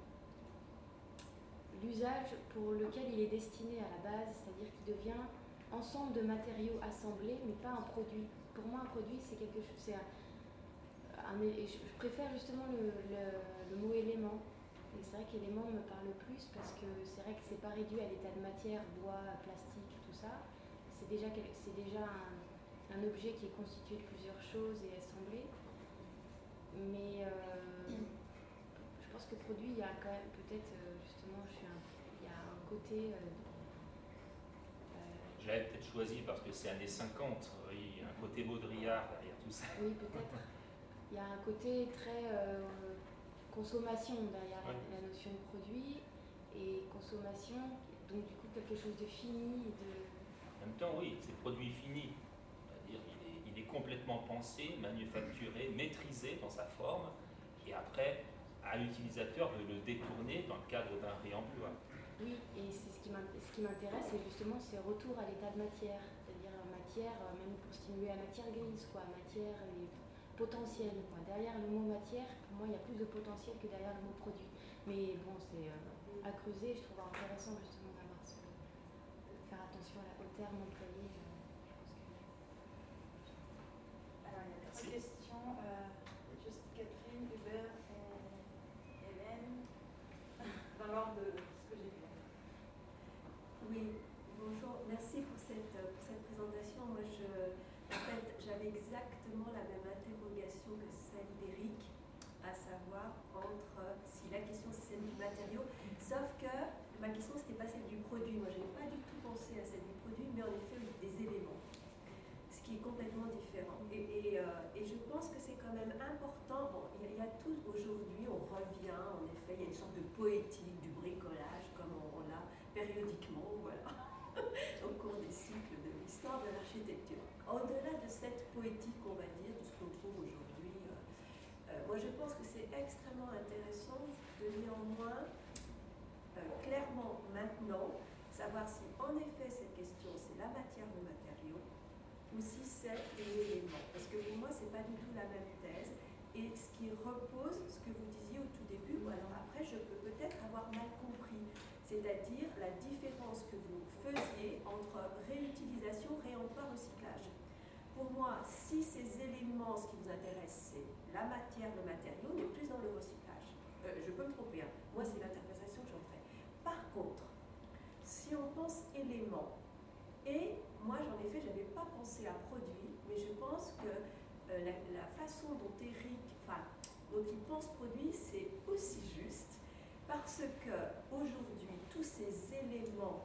l'usage pour lequel il est destiné à la base, c'est-à-dire qu'il devient ensemble de matériaux assemblés, mais pas un produit. Pour moi, un produit, c'est quelque chose. C'est un, un, je préfère justement le, le, le mot élément. Et c'est vrai qu'élément me parle plus parce que c'est vrai que c'est pas réduit à l'état de matière, bois, plastique, tout ça. C'est déjà, c'est déjà un, un objet qui est constitué de plusieurs choses et assemblé. Mais euh, je pense que produit, il y a quand même peut-être justement, je suis un, il y a un côté. Euh, euh, Je l'avais peut-être choisi parce que c'est années cinquante, oui, il y a un côté Baudrillard derrière tout ça. Oui, peut-être. Il y a un côté très. Euh, consommation derrière ouais. la, la notion de produit et consommation, donc du coup quelque chose de fini. De... En même temps, oui, c'est produit fini. C'est-à-dire il est, il est complètement pensé, manufacturé, maîtrisé dans sa forme, et après, à l'utilisateur de le détourner dans le cadre d'un réemploi. Oui, et c'est ce qui m'intéresse, c'est justement ces retours à l'état de matière, c'est-à-dire matière, même pour stimuler la matière grise, quoi, matière et potentiel. Quoi. Derrière le mot matière, pour moi, il y a plus de potentiel que derrière le mot produit. Mais bon, c'est euh, à creuser. Je trouve intéressant justement d'avoir ce, de faire attention à la, au terme employé. Euh, je pense que... Alors, il y a trois questions. Euh, juste Catherine, Hubert et Hélène, dans l'ordre de ce que j'ai vu. Oui, bonjour. Merci pour cette, pour cette présentation. Moi, je... En fait, j'avais exactement la même interrogation que celle d'Éric, à savoir entre si la question c'est celle du matériau, sauf que ma question c'était pas celle du produit. Moi, je n'avais pas du tout pensé à celle du produit, mais en effet des éléments. Ce qui qui est complètement différent. Et, et, euh, et je pense que c'est quand même important. Bon, il y, y a tout aujourd'hui, on revient, en effet, il y a une sorte de poétique du bricolage, comme on, on l'a périodiquement, voilà, au cours des cycles de l'histoire de l'architecture. Au-delà de cette poétique, on va dire, de ce qu'on trouve aujourd'hui, euh, euh, moi je pense que c'est extrêmement intéressant de néanmoins, euh, clairement maintenant, savoir si en effet cette question c'est la matière, le matériau, ou si c'est l'élément. Parce que pour moi, ce n'est pas du tout la même thèse. Et ce qui repose, ce que vous disiez au tout début, ou alors après, je peux peut-être avoir mal compris, c'est-à-dire la différence que vous faisiez entre réutilisation, réemploi, recyclage. Pour moi, si ces éléments, ce qui vous intéresse, c'est la matière, le matériau, on est plus dans le recyclage. Euh, je peux me tromper, hein. Moi, c'est l'interprétation que j'en fais. Par contre, si on pense éléments, et moi, j'en ai fait, je n'avais pas pensé à produit, mais je pense que euh, la, la façon dont Eric, enfin, dont il pense produit, c'est aussi juste, parce que aujourd'hui, tous ces éléments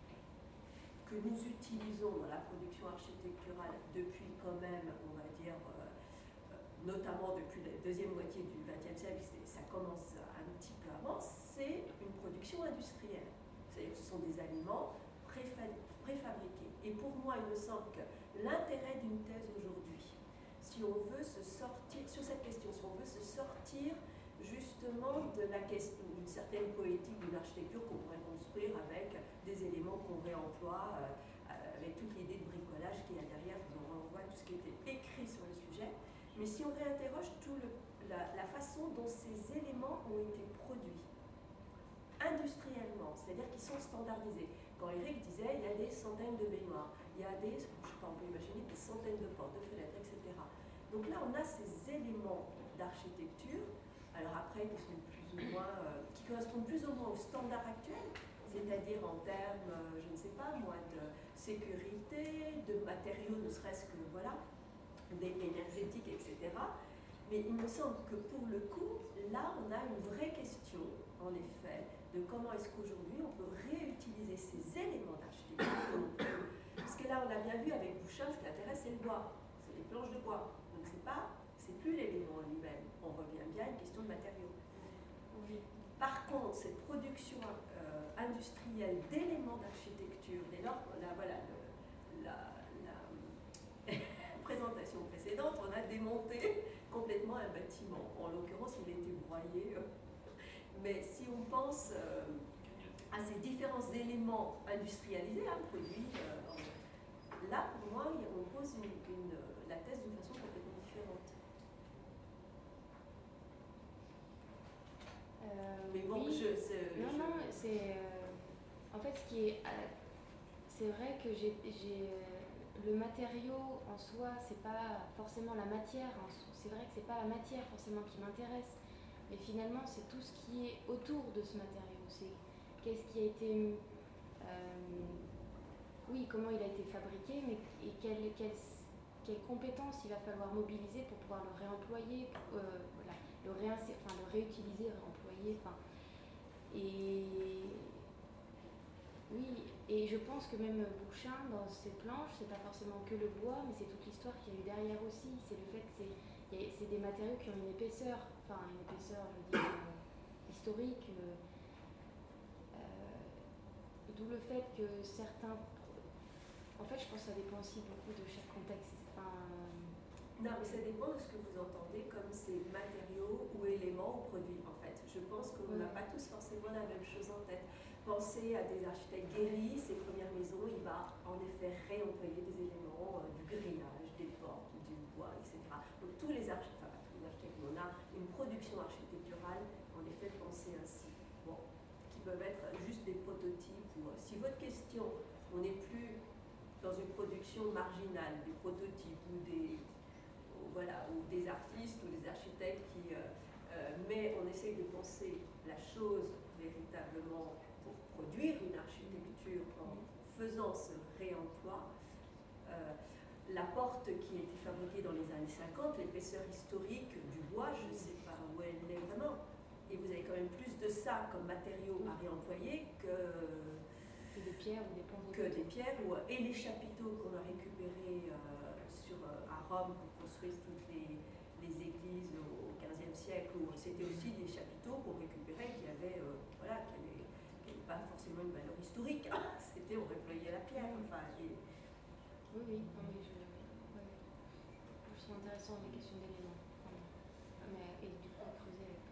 que nous utilisons dans la production architecturale depuis quand même, on va dire, euh, notamment depuis la deuxième moitié du vingtième siècle, ça commence un petit peu avant, c'est une production industrielle. C'est-à-dire que ce sont des aliments préfabriqués. Et pour moi, il me semble que l'intérêt d'une thèse aujourd'hui, si on veut se sortir, sur cette question, si on veut se sortir justement de la question, d'une certaine poétique d'une architecture qu'on pourrait construire avec des éléments qu'on réemploie, euh, avec toute l'idée de bricolage qui est derrière, je vous renvoie tout ce qui était écrit sur le sujet, mais si on réinterroge tout le, la, la façon dont ces éléments ont été produits, industriellement, c'est-à-dire qu'ils sont standardisés. Quand Eric disait, il y a des centaines de mémoires, il y a des, je sais pas, on peut imaginer des centaines de portes, de fenêtres, et cetera. Donc là, on a ces éléments d'architecture, alors après, qui sont plus ou moins, euh, qui correspondent plus ou moins aux standards actuels, c'est-à-dire en termes, euh, je ne sais pas moi, de sécurité, de matériaux, ne serait-ce que, voilà, énergétiques, et cetera. Mais il me semble que pour le coup, là, on a une vraie question, en effet, de comment est-ce qu'aujourd'hui on peut réutiliser ces éléments d'architecture. Parce que là, on a bien vu avec Bouchin, ce qui intéresse, c'est le bois, c'est les planches de bois. Donc c'est pas, c'est plus l'élément lui-même. On revient bien à une question de matériaux. Oui. Par contre, cette production euh, industrielle d'éléments d'architecture, dès lors qu'on a, voilà, le, la, la présentation précédente, on a démonté complètement un bâtiment. En l'occurrence, il a été broyé. Mais si on pense euh, à ces différents éléments industrialisés, hein, produits, euh, là, pour moi, on pose une, une, la thèse d'une façon complètement différente. Euh, Mais bon, oui. je... C'est, non, je... non, c'est... Euh, en fait, ce qui est... Euh, c'est vrai que j'ai... j'ai le matériau en soi, c'est pas forcément la matière. C'est vrai que c'est pas la matière forcément qui m'intéresse. Mais finalement, c'est tout ce qui est autour de ce matériau. C'est qu'est-ce qui a été... Euh, oui, comment il a été fabriqué, mais et quelles quelle, quelle compétences il va falloir mobiliser pour pouvoir le réemployer, pour, euh, voilà, le, réinsérer, enfin, le réutiliser, réemployer. Enfin, et... Oui, et je pense que même Bouchin, dans ses planches, c'est pas forcément que le bois, mais c'est toute l'histoire qu'il y a eu derrière aussi. C'est le fait que c'est... c'est des matériaux qui ont une épaisseur, enfin une épaisseur, je veux dire, euh, historique. Euh, euh, D'où le fait que certains... En fait, je pense que ça dépend aussi beaucoup de chaque contexte. Enfin, euh... Non, mais ça dépend de ce que vous entendez comme ces matériaux ou éléments ou produits, en fait. Je pense qu'on n'a ouais. pas tous forcément la même chose en tête. Pensez à des architectes Guéry, ses premières maisons, il va en effet réemployer des éléments, euh, du grillage, des portes, du bois, et cetera. Donc tous les architectes, enfin pas tous les architectes, mais on a une production architecturale, en effet, pensée ainsi. Bon, qui peuvent être juste des prototypes. Ou, euh, si votre question, on n'est plus dans une production marginale, des prototypes ou des, ou, voilà, ou des artistes ou des architectes qui... Euh, euh, mais on essaye de penser la chose véritablement pour produire une architecture en faisant ce réemploi. Euh, la porte qui a été fabriquée dans les années cinquante, l'épaisseur historique du bois, je ne sais pas où elle est vraiment. Et vous avez quand même plus de ça comme matériau à réemployer que, que des pierres ou des ponts que des pierres ou, et les chapiteaux qu'on a récupérés euh, sur, euh, à Rome pour construire toutes les, les églises au quinzième siècle, où c'était aussi des chapiteaux qu'on récupérait qui avaient, euh, voilà, qui avaient, qui avaient pas forcément une valeur historique. Hein. C'était, on déployait la pierre. Enfin, et... Oui, oui, non, mais je, ouais. je suis intéressant les questions d'éléments. Mais, et du coup, creuser avec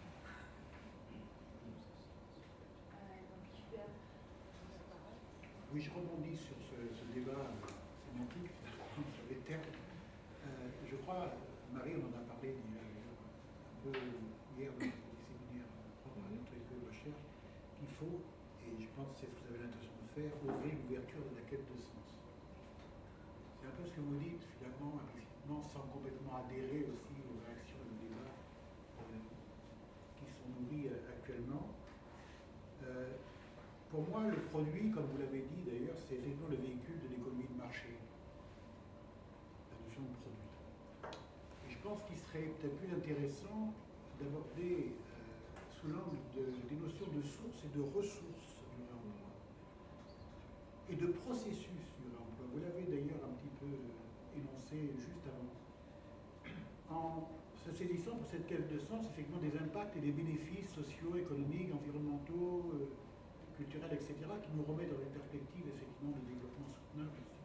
Euh, donc, Hubert. Oui, je rebondis sur ce, ce débat euh, sémantique, sur les termes. Euh, je crois, Marie, on en a parlé il y a un peu hier dans le séminaire propre à notre école de recherche, qu'il faut, et je pense que c'est ce que vous avez l'intention de faire, ouvrir l'ouverture de la quête de sens. C'est un peu ce que vous dites, finalement, implicitement, sans complètement adhérer aussi aux réactions et aux débats euh, qui sont nourris euh, actuellement. Euh, Pour moi, le produit, comme vous l'avez dit d'ailleurs, c'est effectivement le véhicule de l'économie de marché, la notion de produit. Et je pense qu'il serait peut-être plus intéressant d'aborder euh, sous l'angle de, des notions de sources et de ressources du réemploi, et de processus du réemploi. Vous l'avez d'ailleurs un petit peu énoncé juste avant. En se saisissant pour cette quête de sens, effectivement, des impacts et des bénéfices sociaux, économiques, environnementaux, euh, culturels, et cetera, qui nous remet dans une perspective effectivement de développement soutenable aussi.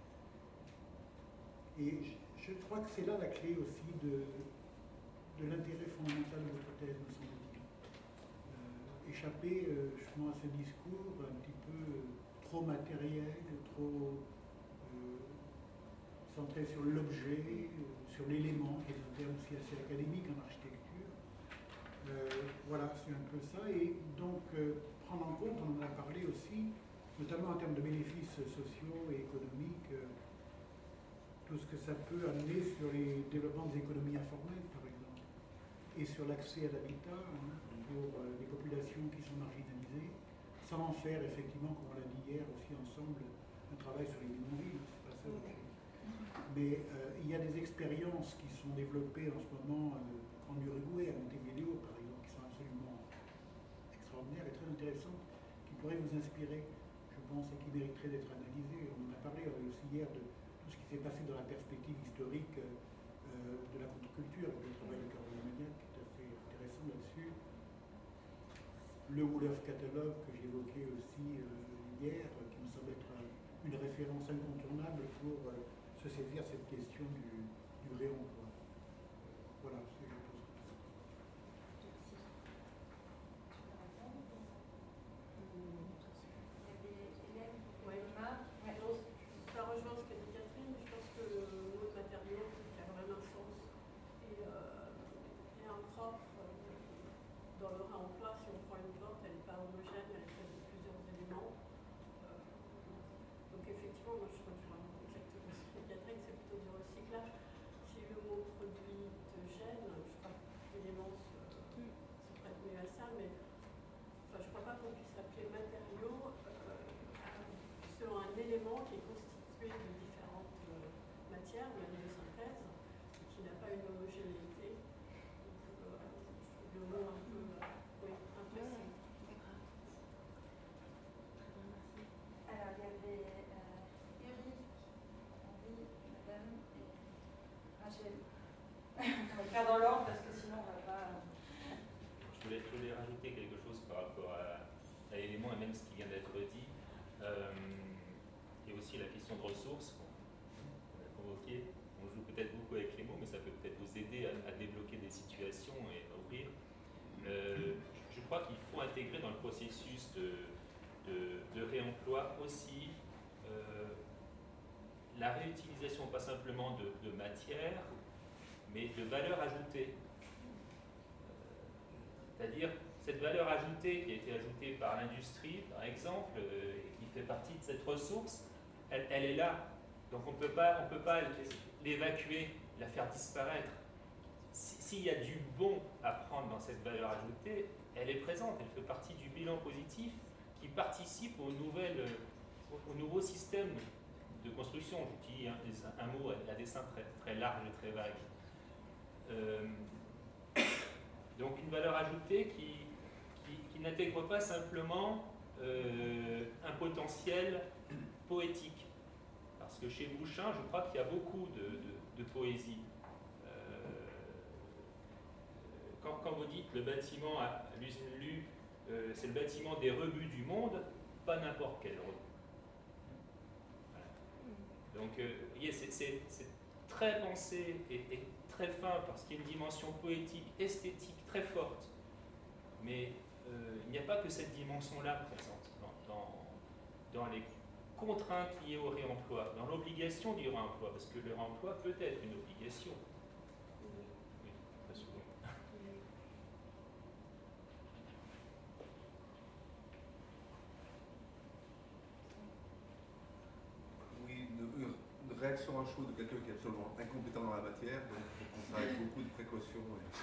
Et je, je crois que c'est là la clé aussi de, de l'intérêt fondamental de votre thèse, me semble-t-il. Euh, échapper euh, justement à ce discours un petit peu euh, trop matériel, trop euh, centré sur l'objet, euh, sur l'élément, qui est un terme aussi assez académique en architecture. Euh, voilà, c'est un peu ça. Et donc, euh, prendre en compte, on en a parlé aussi, notamment en termes de bénéfices sociaux et économiques, euh, tout ce que ça peut amener sur les développements des économies informelles, par exemple, et sur l'accès à l'habitat hein, pour euh, les populations qui sont marginalisées, sans en faire effectivement, comme on l'a dit hier aussi ensemble, un travail sur les bidonvilles, c'est pas ça l'objet. Mais euh, il y a des expériences qui sont développées en ce moment euh, en Uruguay, à Montevideo, par exemple, qui sont absolument extraordinaires et très intéressantes, qui pourraient vous inspirer, je pense, et qui mériteraient d'être analysées. On en a parlé aussi hier de tout ce qui s'est passé dans la perspective historique euh, de la contre-culture, avec le travail de Caroline Maniac, qui est assez intéressant là-dessus. Le Wolof Catalogue, que j'évoquais aussi euh, hier, qui me semble être une référence incontournable pour euh, se saisir cette question du, du réemploi. Voilà, c'est un peu ça. Ça rejoint ce qu'a dit Catherine, je pense que le mot de matériau, il a vraiment un sens. Et, euh, et un propre, euh, dans le réemploi, si on prend une porte, elle n'est pas homogène, elle est faite de plusieurs éléments. Euh, donc effectivement, moi je rejoins exactement ce que dit Catherine, c'est plutôt du recyclage. Si le mot produit te gêne, je crois que l'élément se, se prête mieux à ça, mais enfin, je ne crois pas qu'on puisse appeler matériau euh, selon un élément qui est constitué de différentes euh, matières, de manière de synthèse, et qui n'a pas une homogénéité. Donc, euh, je trouve le mot un peu, euh, oui, imprécis. Alors, il y avait euh, Eric, Henri, Madame et Rachel. On va le faire dans l'ordre parce que sinon on ne va pas. Je voulais, je voulais rajouter quelque chose par rapport à, à l'élément et même ce qui vient d'être dit. Euh, et aussi la question de ressources qu'on a convoquée. On joue peut-être beaucoup avec les mots, mais ça peut peut-être vous aider à, à débloquer des situations et à ouvrir. Euh, je crois qu'il faut intégrer dans le processus de, de, de réemploi aussi euh, la réutilisation, pas simplement de, de matière, mais de valeur ajoutée. C'est-à-dire cette valeur ajoutée qui a été ajoutée par l'industrie, par exemple, euh, et qui fait partie de cette ressource, elle, elle est là. Donc on ne peut pas l'évacuer, la faire disparaître. S'il y a du bon à prendre dans cette valeur ajoutée, elle est présente, elle fait partie du bilan positif qui participe au, nouvelle, au, au nouveau système de construction. J'utilise un, un mot à dessein très, très large et très vague. Euh, donc une valeur ajoutée qui, qui, qui n'intègre pas simplement euh, un potentiel poétique. Parce que chez Bouchain, je crois qu'il y a beaucoup de, de, de poésie. Euh, quand, quand vous dites le bâtiment à l'usine Lu, euh, c'est le bâtiment des rebuts du monde, pas n'importe quel rebut. Voilà. Donc, euh, vous voyez, c'est, c'est, c'est très pensé et, et très fin parce qu'il y a une dimension poétique, esthétique très forte. Mais euh, il n'y a pas que cette dimension-là présente dans, dans, dans les contraintes liées au réemploi, dans l'obligation du réemploi, parce que le réemploi peut être une obligation. Oui, très souvent. Oui, une, une réaction à chaud de quelqu'un qui est absolument incompétent dans la matière, donc il faut prendre ça avec beaucoup de précautions.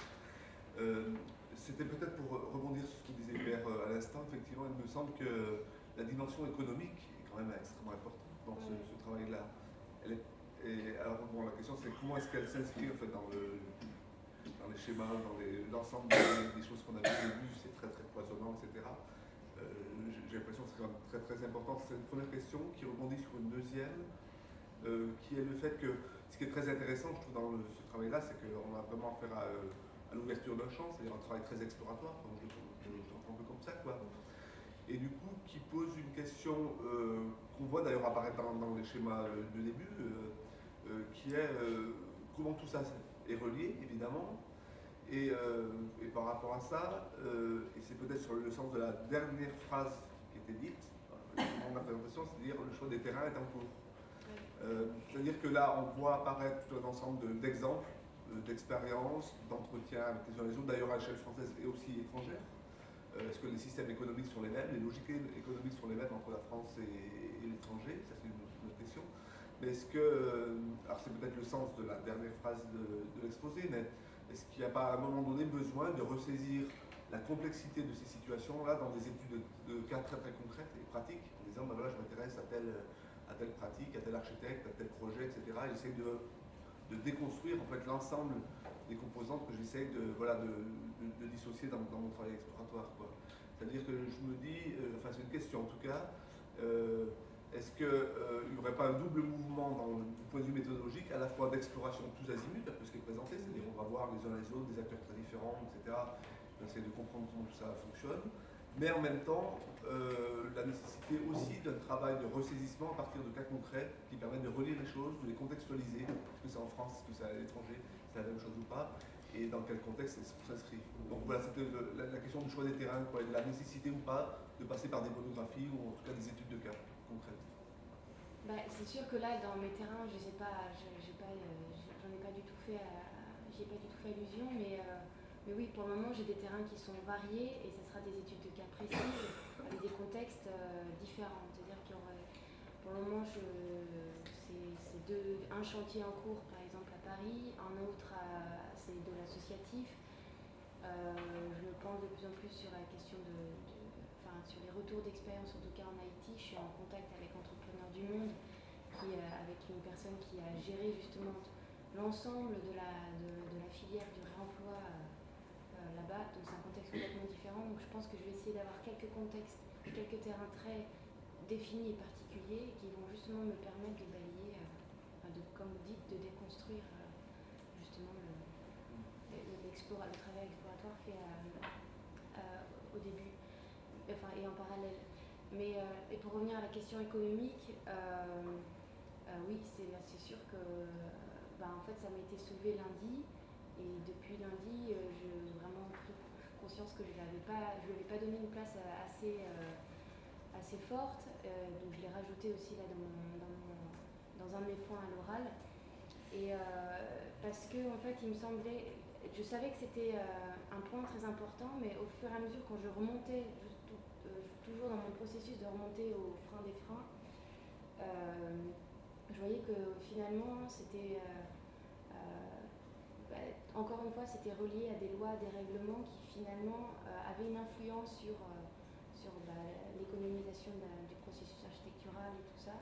Et, euh, C'était peut-être pour rebondir sur ce que disait Pierre à l'instant, effectivement, il me semble que la dimension économique est quand même extrêmement importante dans ce, ce travail-là. Elle est, et alors, bon, la question c'est comment est-ce qu'elle s'inscrit en fait dans, le, dans les schémas, dans les, l'ensemble des, des choses qu'on a vues au début, c'est très très poisonnant, et cetera. Euh, j'ai l'impression que c'est quand même très très important. C'est une première question qui rebondit sur une deuxième, euh, qui est le fait que, ce qui est très intéressant, je trouve, dans le, ce travail-là, c'est qu'on a vraiment affaire à, à l'ouverture d'un champ, c'est-à-dire un travail très exploratoire, donc je, je, je l'entends un peu comme ça, quoi. Et du coup, qui pose une question euh, qu'on voit d'ailleurs apparaître dans, dans les schémas euh, de début, euh, euh, qui est euh, comment tout ça est relié, évidemment, et, euh, et par rapport à ça, euh, et c'est peut-être sur le sens de la dernière phrase qui était dite, dans la présentation, c'est-à-dire le choix des terrains est en cours. Euh, c'est-à-dire que là, on voit apparaître tout un ensemble de, d'exemples, euh, d'expériences, d'entretiens avec les uns les autres, d'ailleurs à l'échelle française et aussi étrangère. Euh, est-ce que les systèmes économiques sont les mêmes, les logiques économiques sont les mêmes entre la France et, et l'étranger? Ça, c'est une autre, une autre question. Mais est-ce que, euh, alors c'est peut-être le sens de la dernière phrase de, de l'exposé, mais est-ce qu'il n'y a pas à un moment donné besoin de ressaisir la complexité de ces situations-là dans des études de, de cas très très concrètes et pratiques, en disant, ben voilà, je m'intéresse à telle, à telle pratique, à tel architecte, à tel projet, et cetera. Et j'essaie de, de déconstruire en fait l'ensemble des composantes que j'essaie de, voilà, de, de, de dissocier dans, dans mon travail exploratoire, quoi. C'est-à-dire que je me dis, euh, enfin c'est une question en tout cas, euh, est-ce qu'il euh, n'y aurait pas un double mouvement dans, du point de vue méthodologique, à la fois d'exploration tous azimuts, un peu ce qui est présenté, c'est-à-dire on va voir les uns les autres, des acteurs très différents, et cetera. On essaie de comprendre comment tout ça fonctionne, mais en même temps, euh, la nécessité aussi d'un travail de ressaisissement à partir de cas concrets qui permettent de relier les choses, de les contextualiser, est-ce que c'est en France, est-ce que c'est à l'étranger, c'est la même chose ou pas, et dans quel contexte est-ce que ça s'inscrit. Donc voilà, c'était la, la question du choix des terrains, quoi, et de la nécessité ou pas de passer par des monographies ou en tout cas des études de cas concrètes. Bah, c'est sûr que là, dans mes terrains, je sais pas, je, j'ai pas, euh, j'en ai pas du tout fait, j'y ai pas du tout fait allusion, mais, euh, mais oui, pour le moment, j'ai des terrains qui sont variés et ce sera des études de cas précises avec des contextes euh, différents. C'est-à-dire qu'il y aurait, pour le moment, je, c'est, c'est deux, un chantier en cours, par exemple à Paris, un autre, à, c'est de l'associatif. Euh, je me penche de plus en plus sur la question de, de enfin, sur les retours d'expérience, en tout cas en Haïti. Je suis en contact avec Entrepreneurs du Monde, qui, euh, avec une personne qui a géré justement l'ensemble de la, de, de la filière du réemploi euh, là-bas. Donc c'est un contexte complètement différent. Donc je pense que je vais essayer d'avoir quelques contextes, quelques terrains très définis et particuliers qui vont justement me permettre de balayer, euh, de, comme vous dites, de déconstruire euh, justement le, le, le, le travail exploratoire fait à, euh, au début, enfin, et en parallèle. Mais euh, et pour revenir à la question économique, euh, euh, oui, c'est, c'est sûr que bah, en fait, ça m'a été soulevé lundi, et depuis lundi, euh, j'ai vraiment pris conscience que je ne lui avais pas donné une place assez, euh, assez forte, euh, donc je l'ai rajouté aussi là dans, mon, dans, mon, dans un de mes points à l'oral. Et euh, parce que en fait, il me semblait, je savais que c'était euh, un point très important, mais au fur et à mesure, quand je remontais, juste, euh, toujours dans mon processus de remonter au frein des freins, euh, je voyais que finalement, c'était, euh, euh, bah, encore une fois, c'était relié à des lois, des règlements qui finalement euh, avaient une influence sur, euh, sur bah, l'économisation de, du processus architectural et tout ça.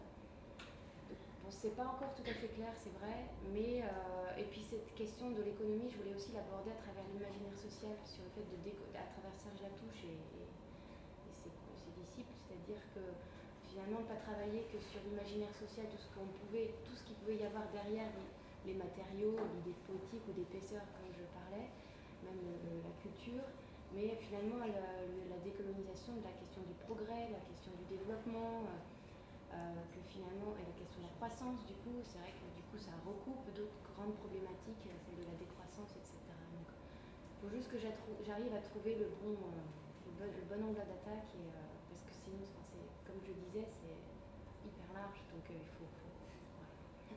Bon, c'est pas encore tout à fait clair, c'est vrai, mais euh, et puis cette question de l'économie, je voulais aussi l'aborder à travers l'imaginaire social, sur le fait de déco- à travers Serge Latouche et, et, et ses, ses disciples, c'est-à-dire que finalement pas travailler que sur l'imaginaire social, tout ce qu'on pouvait, tout ce qu'il pouvait y avoir derrière les, les matériaux, l'idée de poétique ou d'épaisseur comme je parlais, même euh, la culture, mais finalement la, la décolonisation de la question du progrès, la question du développement, euh, euh, que finalement, et la question de la croissance, du coup, c'est vrai que du coup ça recoupe d'autres grandes problématiques, celle de la décroissance, et cetera. Donc il faut juste que j'arrive à trouver le bon, euh, le bon, le bon angle d'attaque, et, euh, parce que sinon, c'est, comme je le disais, c'est hyper large, donc euh, il faut... faut voilà.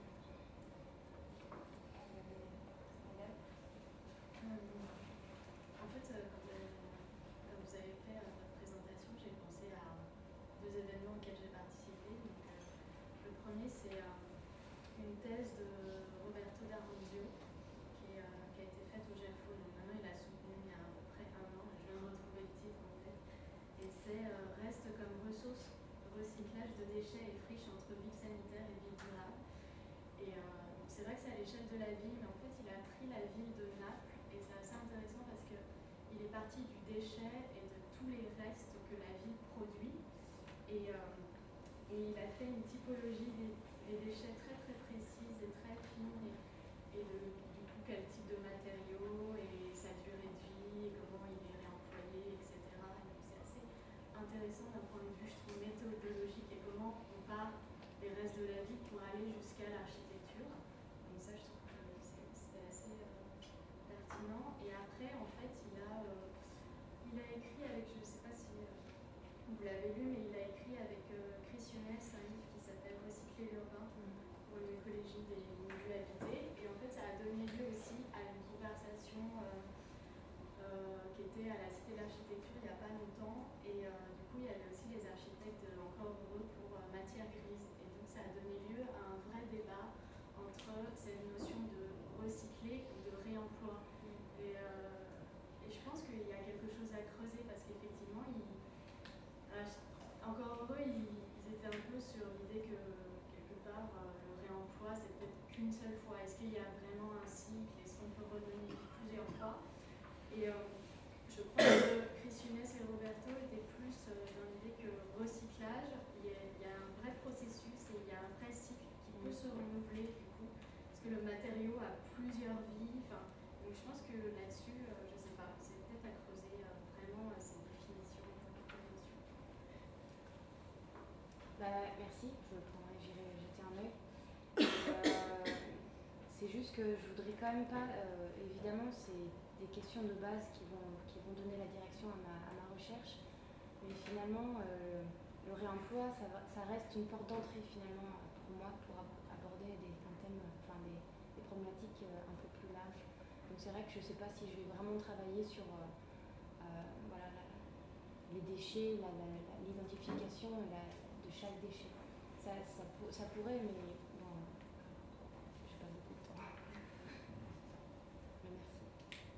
En fait, quand, euh, quand vous avez fait euh, votre présentation, j'ai pensé à deux événements auxquels j'ai participé. Donc, euh, le premier, c'est euh, une thèse de Roberto D'Aronzio qui, euh, qui a été faite au GERFO. Donc maintenant, il a soutenu il y a à peu près un an. Je viens de retrouver le titre en tête. Et c'est euh, Reste comme ressource, recyclage de déchets et friches entre ville sanitaire et ville durable. Et euh, c'est vrai que c'est à l'échelle de la ville, mais en fait, il a pris la ville de Naples. Et c'est assez intéressant parce qu'il est parti du déchet et de tous les restes que la ville produit. Et, euh, et il a fait une typologie des, des déchets très très précise et très fine. Et, et de, du coup, quel type de matériaux et sa durée de vie, et comment il est réemployé, et cetera. Et donc c'est assez intéressant d'un point de vue, je trouve, méthodologique, et comment on part des restes de la vie pour aller jusqu'à l'architecture. Donc ça, je trouve que c'était assez euh, pertinent. Et après, en fait, il a, euh, il a écrit avec, je ne sais pas si euh, vous l'avez lu, mais il a écrit avec euh, Chris Younes un livre qui s'appelle Recycler l'urbain pour une écologie des milieux habités. Et en fait, ça a donné lieu aussi à une conversation euh, euh, qui était à la Cité de l'Architecture il n'y a pas longtemps. Et euh, du coup, il y avait aussi les architectes encore heureux pour euh, matière grise. Et donc, ça a donné lieu à un vrai débat entre cette notion de recycler ou de réemploi. Et, euh, et je pense qu'il y a quelque chose à creuser parce qu'effectivement, il, euh, encore heureux, ils, ils étaient un peu sur l'idée que quelque part, euh, le réemploi, c'est peut-être qu'une seule fois. Est-ce qu'il y a vraiment un cycle? Est-ce qu'on peut redonner plusieurs fois? Et euh, je crois que Chris Younes et Roberto étaient plus euh, dans l'idée que recyclage, il y, a, il y a un vrai processus et il y a un vrai cycle qui peut se renouveler du coup, parce que le matériau a plusieurs vies. Enfin, donc je pense que là-dessus, euh, je ne sais pas, c'est peut-être à creuser euh, vraiment euh, ces définitions, ces notions. Bah, merci, je prendrai, j'irai jeter un œil. Euh, c'est juste que je voudrais quand même pas, euh, évidemment, c'est des questions de base qui vont, qui vont donner la direction à ma, à ma recherche, mais finalement, euh, le réemploi, ça, va, ça reste une porte d'entrée finalement pour moi pour aborder des, un thème, enfin des, des problématiques un peu plus larges. Donc c'est vrai que je ne sais pas si je vais vraiment travailler sur euh, euh, voilà, la, les déchets, la, la, la, l'identification la, de chaque déchet. Ça, ça, ça pourrait, mais bon, je n'ai pas beaucoup de temps. Mais merci.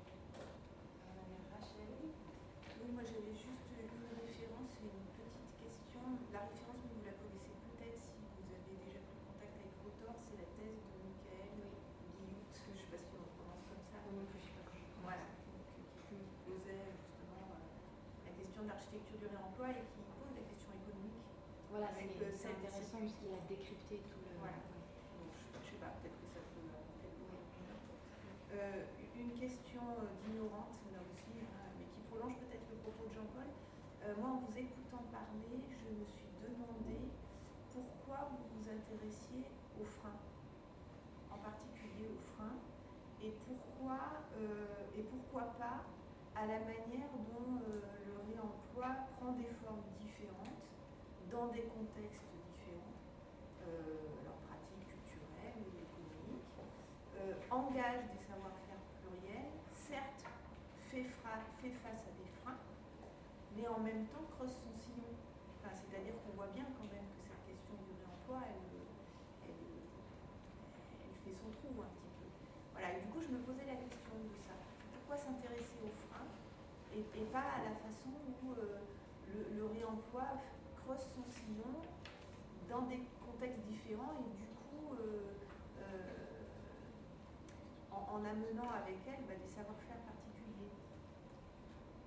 Madame Rachel. Oui, moi j'avais juste une référence et une petite question. La référence, vous la connaissez peut-être si vous avez déjà pris contact avec Rotor, c'est la thèse de Michael Oui. Guillout, je ne sais pas si on le prononce comme ça. Non plus, je sais pas comment. Voilà, donc, qui posait justement euh, la question de l'architecture du réemploi et qui pose la question économique. Voilà, avec, c'est, euh, c'est intéressant parce qu'il a décrypté tout le... Voilà. Ouais. Donc, je ne sais pas, peut-être que ça peut apporter une opinion. Euh, une question d'ignorante, là aussi, hein, mais qui prolonge peut-être le propos de Jean-Paul. Euh, moi, en vous écoutant parler, je me suis demandé pourquoi vous vous intéressiez aux freins, en particulier aux freins, et pourquoi, euh, et pourquoi pas à la manière dont euh, le réemploi prend des formes différentes, dans des contextes différents, euh, alors pratiques culturelles ou économiques, euh, engage des savoir-faire pluriels, certes fait, fra- fait face à des freins, mais en même temps creuse son sillon. Enfin, c'est-à-dire qu'on voit bien quand même que cette question du réemploi, elle, elle, elle fait son trou un petit peu. Voilà, et du coup je me posais la question de ça. Pourquoi s'intéresser aux freins et, et pas à la façon où euh, le, le réemploi creuse son sillon dans des contextes différents et du coup euh, euh, en, en amenant avec elle bah, des savoir-faire particuliers.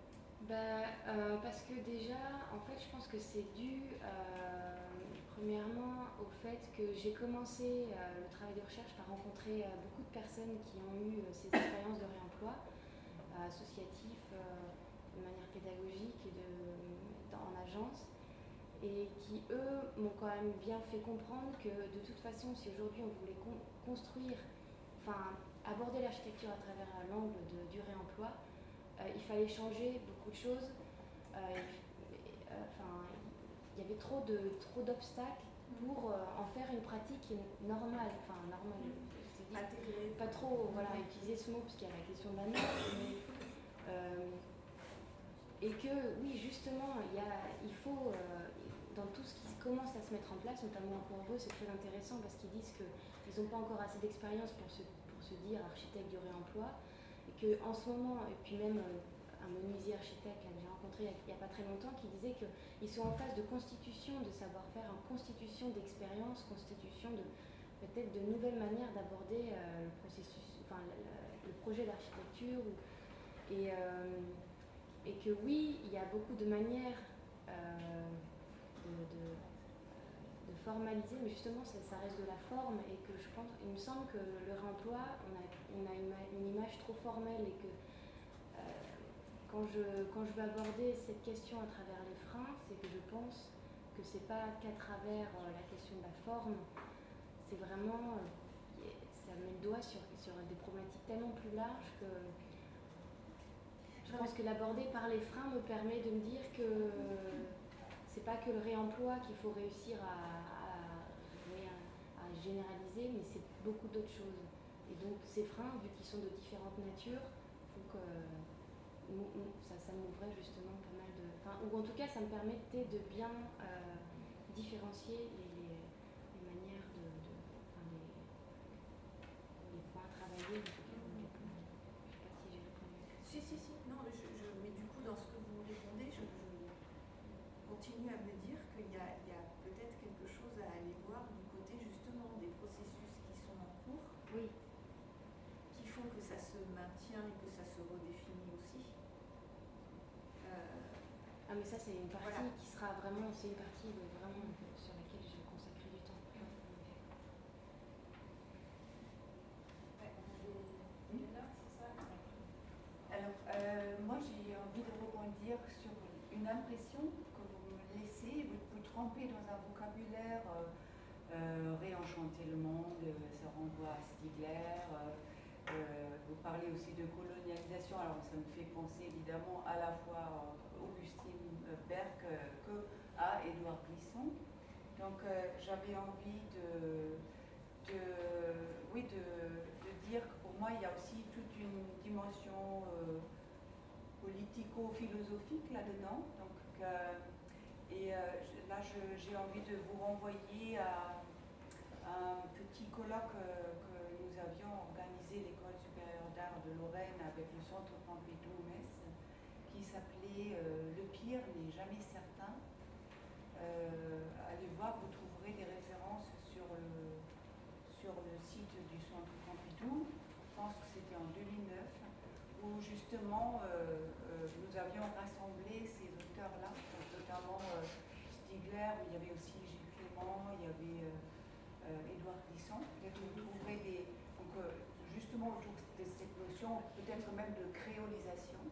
bah, euh, Parce que déjà, en fait, je pense que c'est dû, euh, premièrement, au fait que j'ai commencé euh, le travail de recherche par rencontrer euh, beaucoup de personnes qui ont eu euh, ces expériences de réemploi euh, associatif, euh, de manière pédagogique et de, dans, en agence, et qui, eux, m'ont quand même bien fait comprendre que, de toute façon, si aujourd'hui on voulait con- construire, enfin, aborder l'architecture à travers l'angle de, du réemploi, euh, il fallait changer beaucoup de choses. Euh, euh, enfin, il y avait trop de trop d'obstacles pour euh, en faire une pratique normale, enfin normale. C'est dit, pas trop, voilà, utiliser ce mot parce qu'il y a la question de la norme, mais euh, et que oui, justement, il y a, il faut euh, dans tout ce qui commence à se mettre en place, notamment pour eux, c'est très intéressant parce qu'ils disent qu'ils n'ont pas encore assez d'expérience pour se pour se dire architecte du réemploi. Et qu'en ce moment, et puis même euh, un menuisier architecte là, que j'ai rencontré il n'y a, a pas très longtemps, qui disait qu'ils sont en phase de constitution de savoir-faire, en constitution d'expérience, constitution de peut-être de nouvelles manières d'aborder euh, le processus, enfin le, le projet d'architecture. Et, euh, et que oui, il y a beaucoup de manières euh, de, de, de formaliser, mais justement ça, ça reste de la forme et que je pense, il me semble que le réemploi, on a, on a une, une image trop formelle et que euh, quand, je, quand je veux aborder cette question à travers les freins, c'est que je pense que c'est pas qu'à travers euh, la question de la forme, c'est vraiment, euh, ça met le doigt sur, sur des problématiques tellement plus larges que je pense que l'aborder par les freins me permet de me dire que c'est pas que le réemploi qu'il faut réussir à, à, à généraliser, mais c'est beaucoup d'autres choses. Et donc ces freins, vu qu'ils sont de différentes natures, faut que ça, ça m'ouvrait justement pas mal de... Enfin, ou en tout cas, ça me permettait de bien euh, différencier les, les, les manières de... de enfin, les, les points à travailler. Je ne sais pas si j'ai répondu. Si, si, si. Non, je, je, mais du coup, dans ce que vous répondez, je, je continue à me dire qu'il y a, il y a peut-être quelque chose à aller voir du côté justement des processus qui sont en cours, oui, qui font que ça se maintient et que ça se redéfinit aussi. Euh, ah mais ça c'est une partie voilà. qui sera vraiment, c'est une partie vraiment sur laquelle je vais consacrer du temps. Alors, euh, moi j'ai envie de rebondir sur une impression que vous me laissez, vous vous trompez dans un vocabulaire, euh, euh, réenchanter le monde, euh, ça renvoie à Stigler, euh, euh, vous parlez aussi de colonialisation, alors ça me fait penser évidemment à la fois à Augustine Berg euh, que à Édouard Glissant. Donc euh, j'avais envie de, de, oui, de, de dire que pour moi il y a aussi toute une dimension euh, politico-philosophique là-dedans. Donc, euh, et euh, là j'ai envie de vous renvoyer à, à un petit colloque euh, que nous avions organisé l'École supérieure d'art de Lorraine avec le Centre Pompidou-Metz qui s'appelait euh, Le pire n'est jamais certain. Euh, allez voir, vous trouverez des références sur le, sur le site du Centre Pompidou, je pense que c'était en deux mille neuf, où justement euh, euh, nous avions rassemblé ces auteurs-là, notamment euh, Stigler, mais il y avait aussi Gilles Clément, il y avait euh, euh, Édouard Glissant. Peut-être vous trouverez des, donc, euh, justement autour de cette notion, peut-être même de créolisation.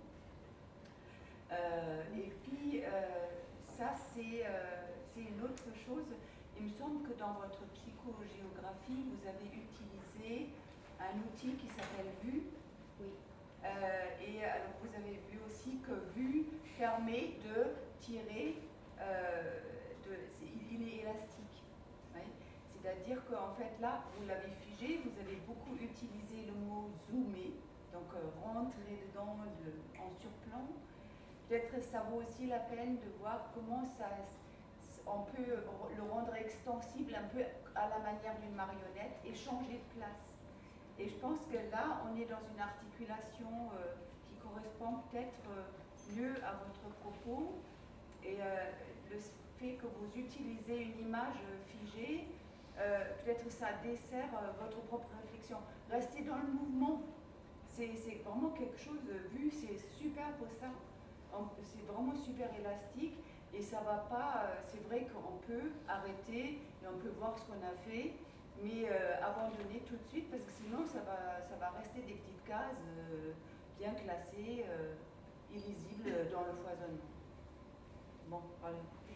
Euh, et puis, euh, ça, c'est euh, une autre chose. Il me semble que dans votre psychogéographie, vous avez utilisé un outil qui s'appelle Vue. Oui. Euh, et alors, vous avez vu aussi que Vue permet de tirer, euh, de, il est élastique. Oui. C'est-à-dire qu'en fait, là, vous l'avez figé, vous avez beaucoup utilisé le mot zoomer, donc euh, rentrer dedans de, en surplomb. Peut-être ça vaut aussi la peine de voir comment ça, on peut le rendre extensible un peu à la manière d'une marionnette et changer de place. Et je pense que là, on est dans une articulation euh, qui correspond peut-être euh, mieux à votre propos. Et euh, le fait que vous utilisez une image figée, euh, peut-être ça dessert euh, votre propre réflexion. Restez dans le mouvement. C'est vraiment quelque chose de vu, c'est super pour ça. c'est vraiment super élastique et ça va pas, c'est vrai qu'on peut arrêter et on peut voir ce qu'on a fait, mais euh, abandonner tout de suite parce que sinon ça va, ça va rester des petites cases euh, bien classées, euh, illisibles dans le foisonnement. Bon, voilà.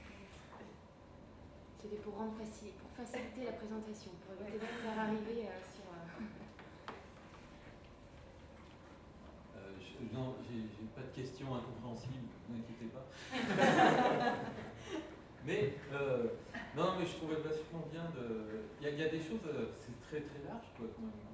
C'était pour rendre facile, pour faciliter la présentation, pour éviter de faire arriver euh, sur. Euh... Euh, je, non, j'ai pas de questions incompréhensibles, ne vous inquiétez pas. mais euh, non, mais je trouvais vachement bien de. Il y, y a des choses, c'est très très large quoi quand même.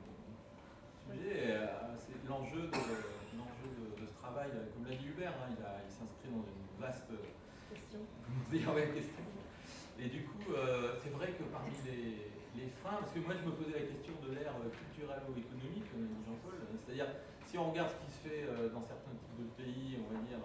Sujet, euh, c'est l'enjeu de, l'enjeu de, de ce travail, comme l'a dit Hubert, hein, il, il s'inscrit dans une vaste question. Ouais, question. Et du coup, euh, c'est vrai que parmi les, les freins, parce que moi je me posais la question de l'ère culturelle ou économique, comme l'a dit Jean-Paul, c'est-à-dire si on regarde ce qui se fait euh, dans certains types de pays, on va dire,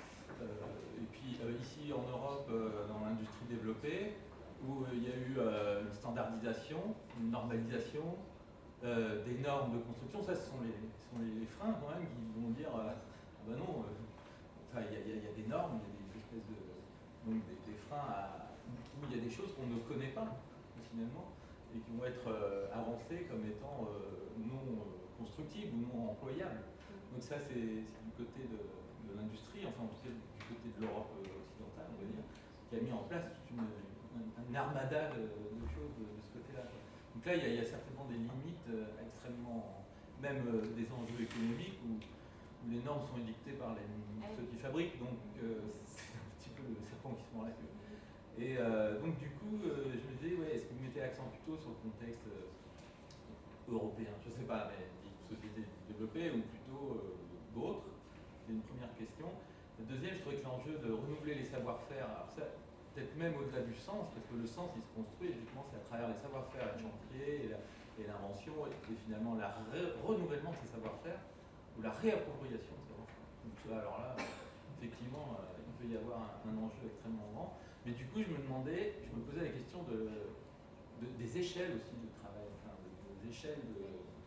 euh, et puis euh, ici en Europe, euh, dans l'industrie développée, où il y a eu euh, une standardisation, une normalisation, euh, des normes de construction, ça ce sont les, ce sont les freins quand même qui vont dire, euh, ah ben non, euh, enfin il y, y, y a des normes, il y a des espèces de, donc des, des freins à où il y a des choses qu'on ne connaît pas, finalement, et qui vont être euh, avancées comme étant euh, non euh, constructibles ou non employables. Donc ça, c'est du côté de, de l'industrie, enfin en tout cas du côté de l'Europe occidentale, on va dire, qui a mis en place toute une, une, une armada de, de choses de, de ce côté-là. Donc là, il y, a, il y a certainement des limites euh, extrêmement, même euh, des enjeux économiques où, où les normes sont édictées par les, ceux qui fabriquent, donc euh, c'est un petit peu le serpent qui se mord la queue. Et euh, donc du coup, euh, je me disais, ouais, est-ce que vous mettez l'accent plutôt sur le contexte euh, européen, je ne sais pas, mais dit société développée ou plutôt euh, d'autres? C'est une première question. La deuxième, je trouvais que l'enjeu de renouveler les savoir-faire, alors ça, peut-être même au-delà du sens, parce que le sens, il se construit, effectivement, c'est à travers les savoir-faire, le chantier et l'invention, et, et finalement le renouvellement de ces savoir-faire, ou la réappropriation de ces savoir-faire. Donc ça, alors là, effectivement, euh, il peut y avoir un, un enjeu extrêmement grand. Mais du coup, je me demandais, je me posais la question de, de, des échelles aussi de travail, enfin, de, des échelles de,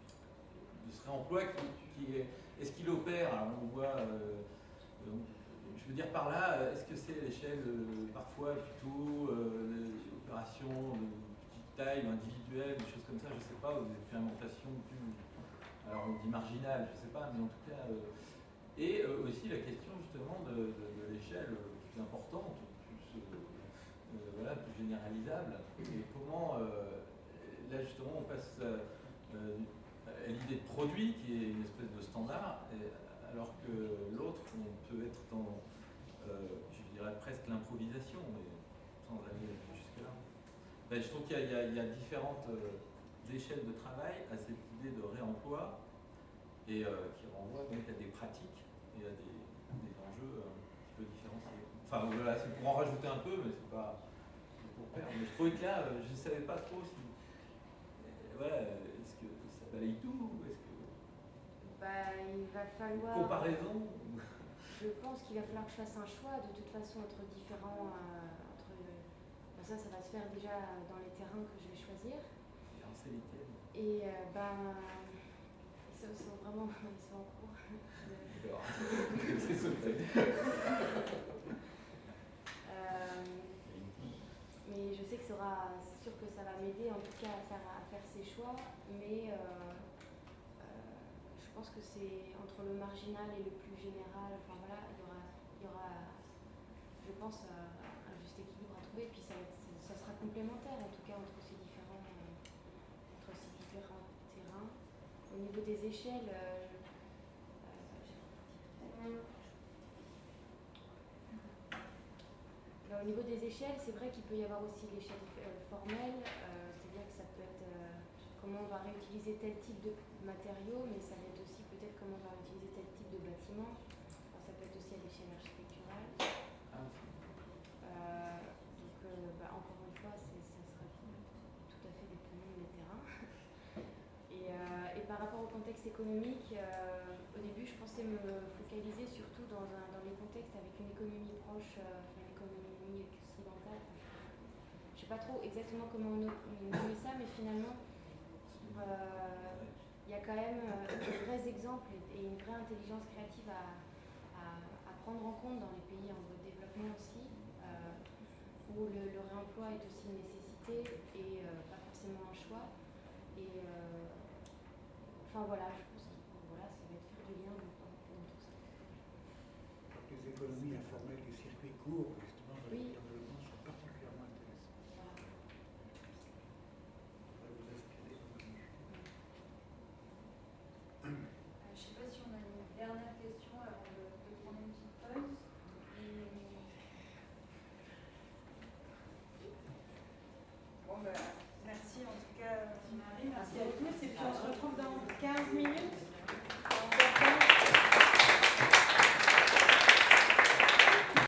de ce réemploi qui, qui est. Est-ce qu'il opère? Alors on voit, euh, euh, je veux dire par là, est-ce que c'est l'échelle euh, parfois plutôt euh, opération de petite taille, individuelle, des choses comme ça, je ne sais pas, ou des expérimentations plus. Alors on dit marginales, je ne sais pas, mais en tout cas. Euh, et euh, aussi la question justement de, de, de l'échelle plus importante. Euh, voilà, plus généralisable. Et comment, euh, là justement, on passe euh, à l'idée de produit qui est une espèce de standard, et, alors que l'autre, on peut être dans, euh, je dirais presque l'improvisation, mais sans aller jusque-là. Ben, je trouve qu'il y, y, y a différentes euh, échelles de travail à cette idée de réemploi et euh, qui renvoie donc à des pratiques et à des, des enjeux un petit peu différenciés. Enfin voilà, c'est pour en rajouter un peu, mais c'est pas pour faire. Mais je trouvais que là, je ne savais pas trop si. Euh, voilà, est-ce que ça balaye tout? Est-ce que. Bah, il va falloir. Comparaison? Je pense qu'il va falloir que je fasse un choix de toute façon entre différents. Euh, entre, ben ça, ça va se faire déjà dans les terrains que je vais choisir. C'est lesquels? Et euh, ben. Ils sont vraiment. Ils sont en cours. D'accord. C'est secret. Euh, mais je sais que sera, c'est sûr que ça va m'aider en tout cas à faire, à faire ces choix, mais euh, euh, je pense que c'est entre le marginal et le plus général, enfin voilà, il y aura, il y aura je pense, un, un juste équilibre à trouver, et puis ça, ça sera complémentaire en tout cas entre ces différents, euh, entre ces différents terrains. Au niveau des échelles, euh, euh, Au niveau des échelles, c'est vrai qu'il peut y avoir aussi l'échelle euh, formelle, euh, c'est-à-dire que ça peut être euh, comment on va réutiliser tel type de matériaux, mais ça va être aussi peut-être comment on va réutiliser tel type de bâtiment. Alors, ça peut être aussi à l'échelle architecturale. Euh, donc, euh, bah, encore une fois, ça sera tout à fait dépendant des terrains. Et, euh, et par rapport au contexte économique, euh, au début, je pensais me focaliser surtout dans, un, dans les contextes avec une économie proche, euh, une économie occidentale. Je ne sais pas trop exactement comment on nomme ça, mais finalement, il euh, y a quand même euh, de vrais exemples et une vraie intelligence créative à, à, à prendre en compte dans les pays en voie de développement aussi, euh, où le, le réemploi est aussi une nécessité et euh, pas forcément un choix. Et euh, enfin voilà, je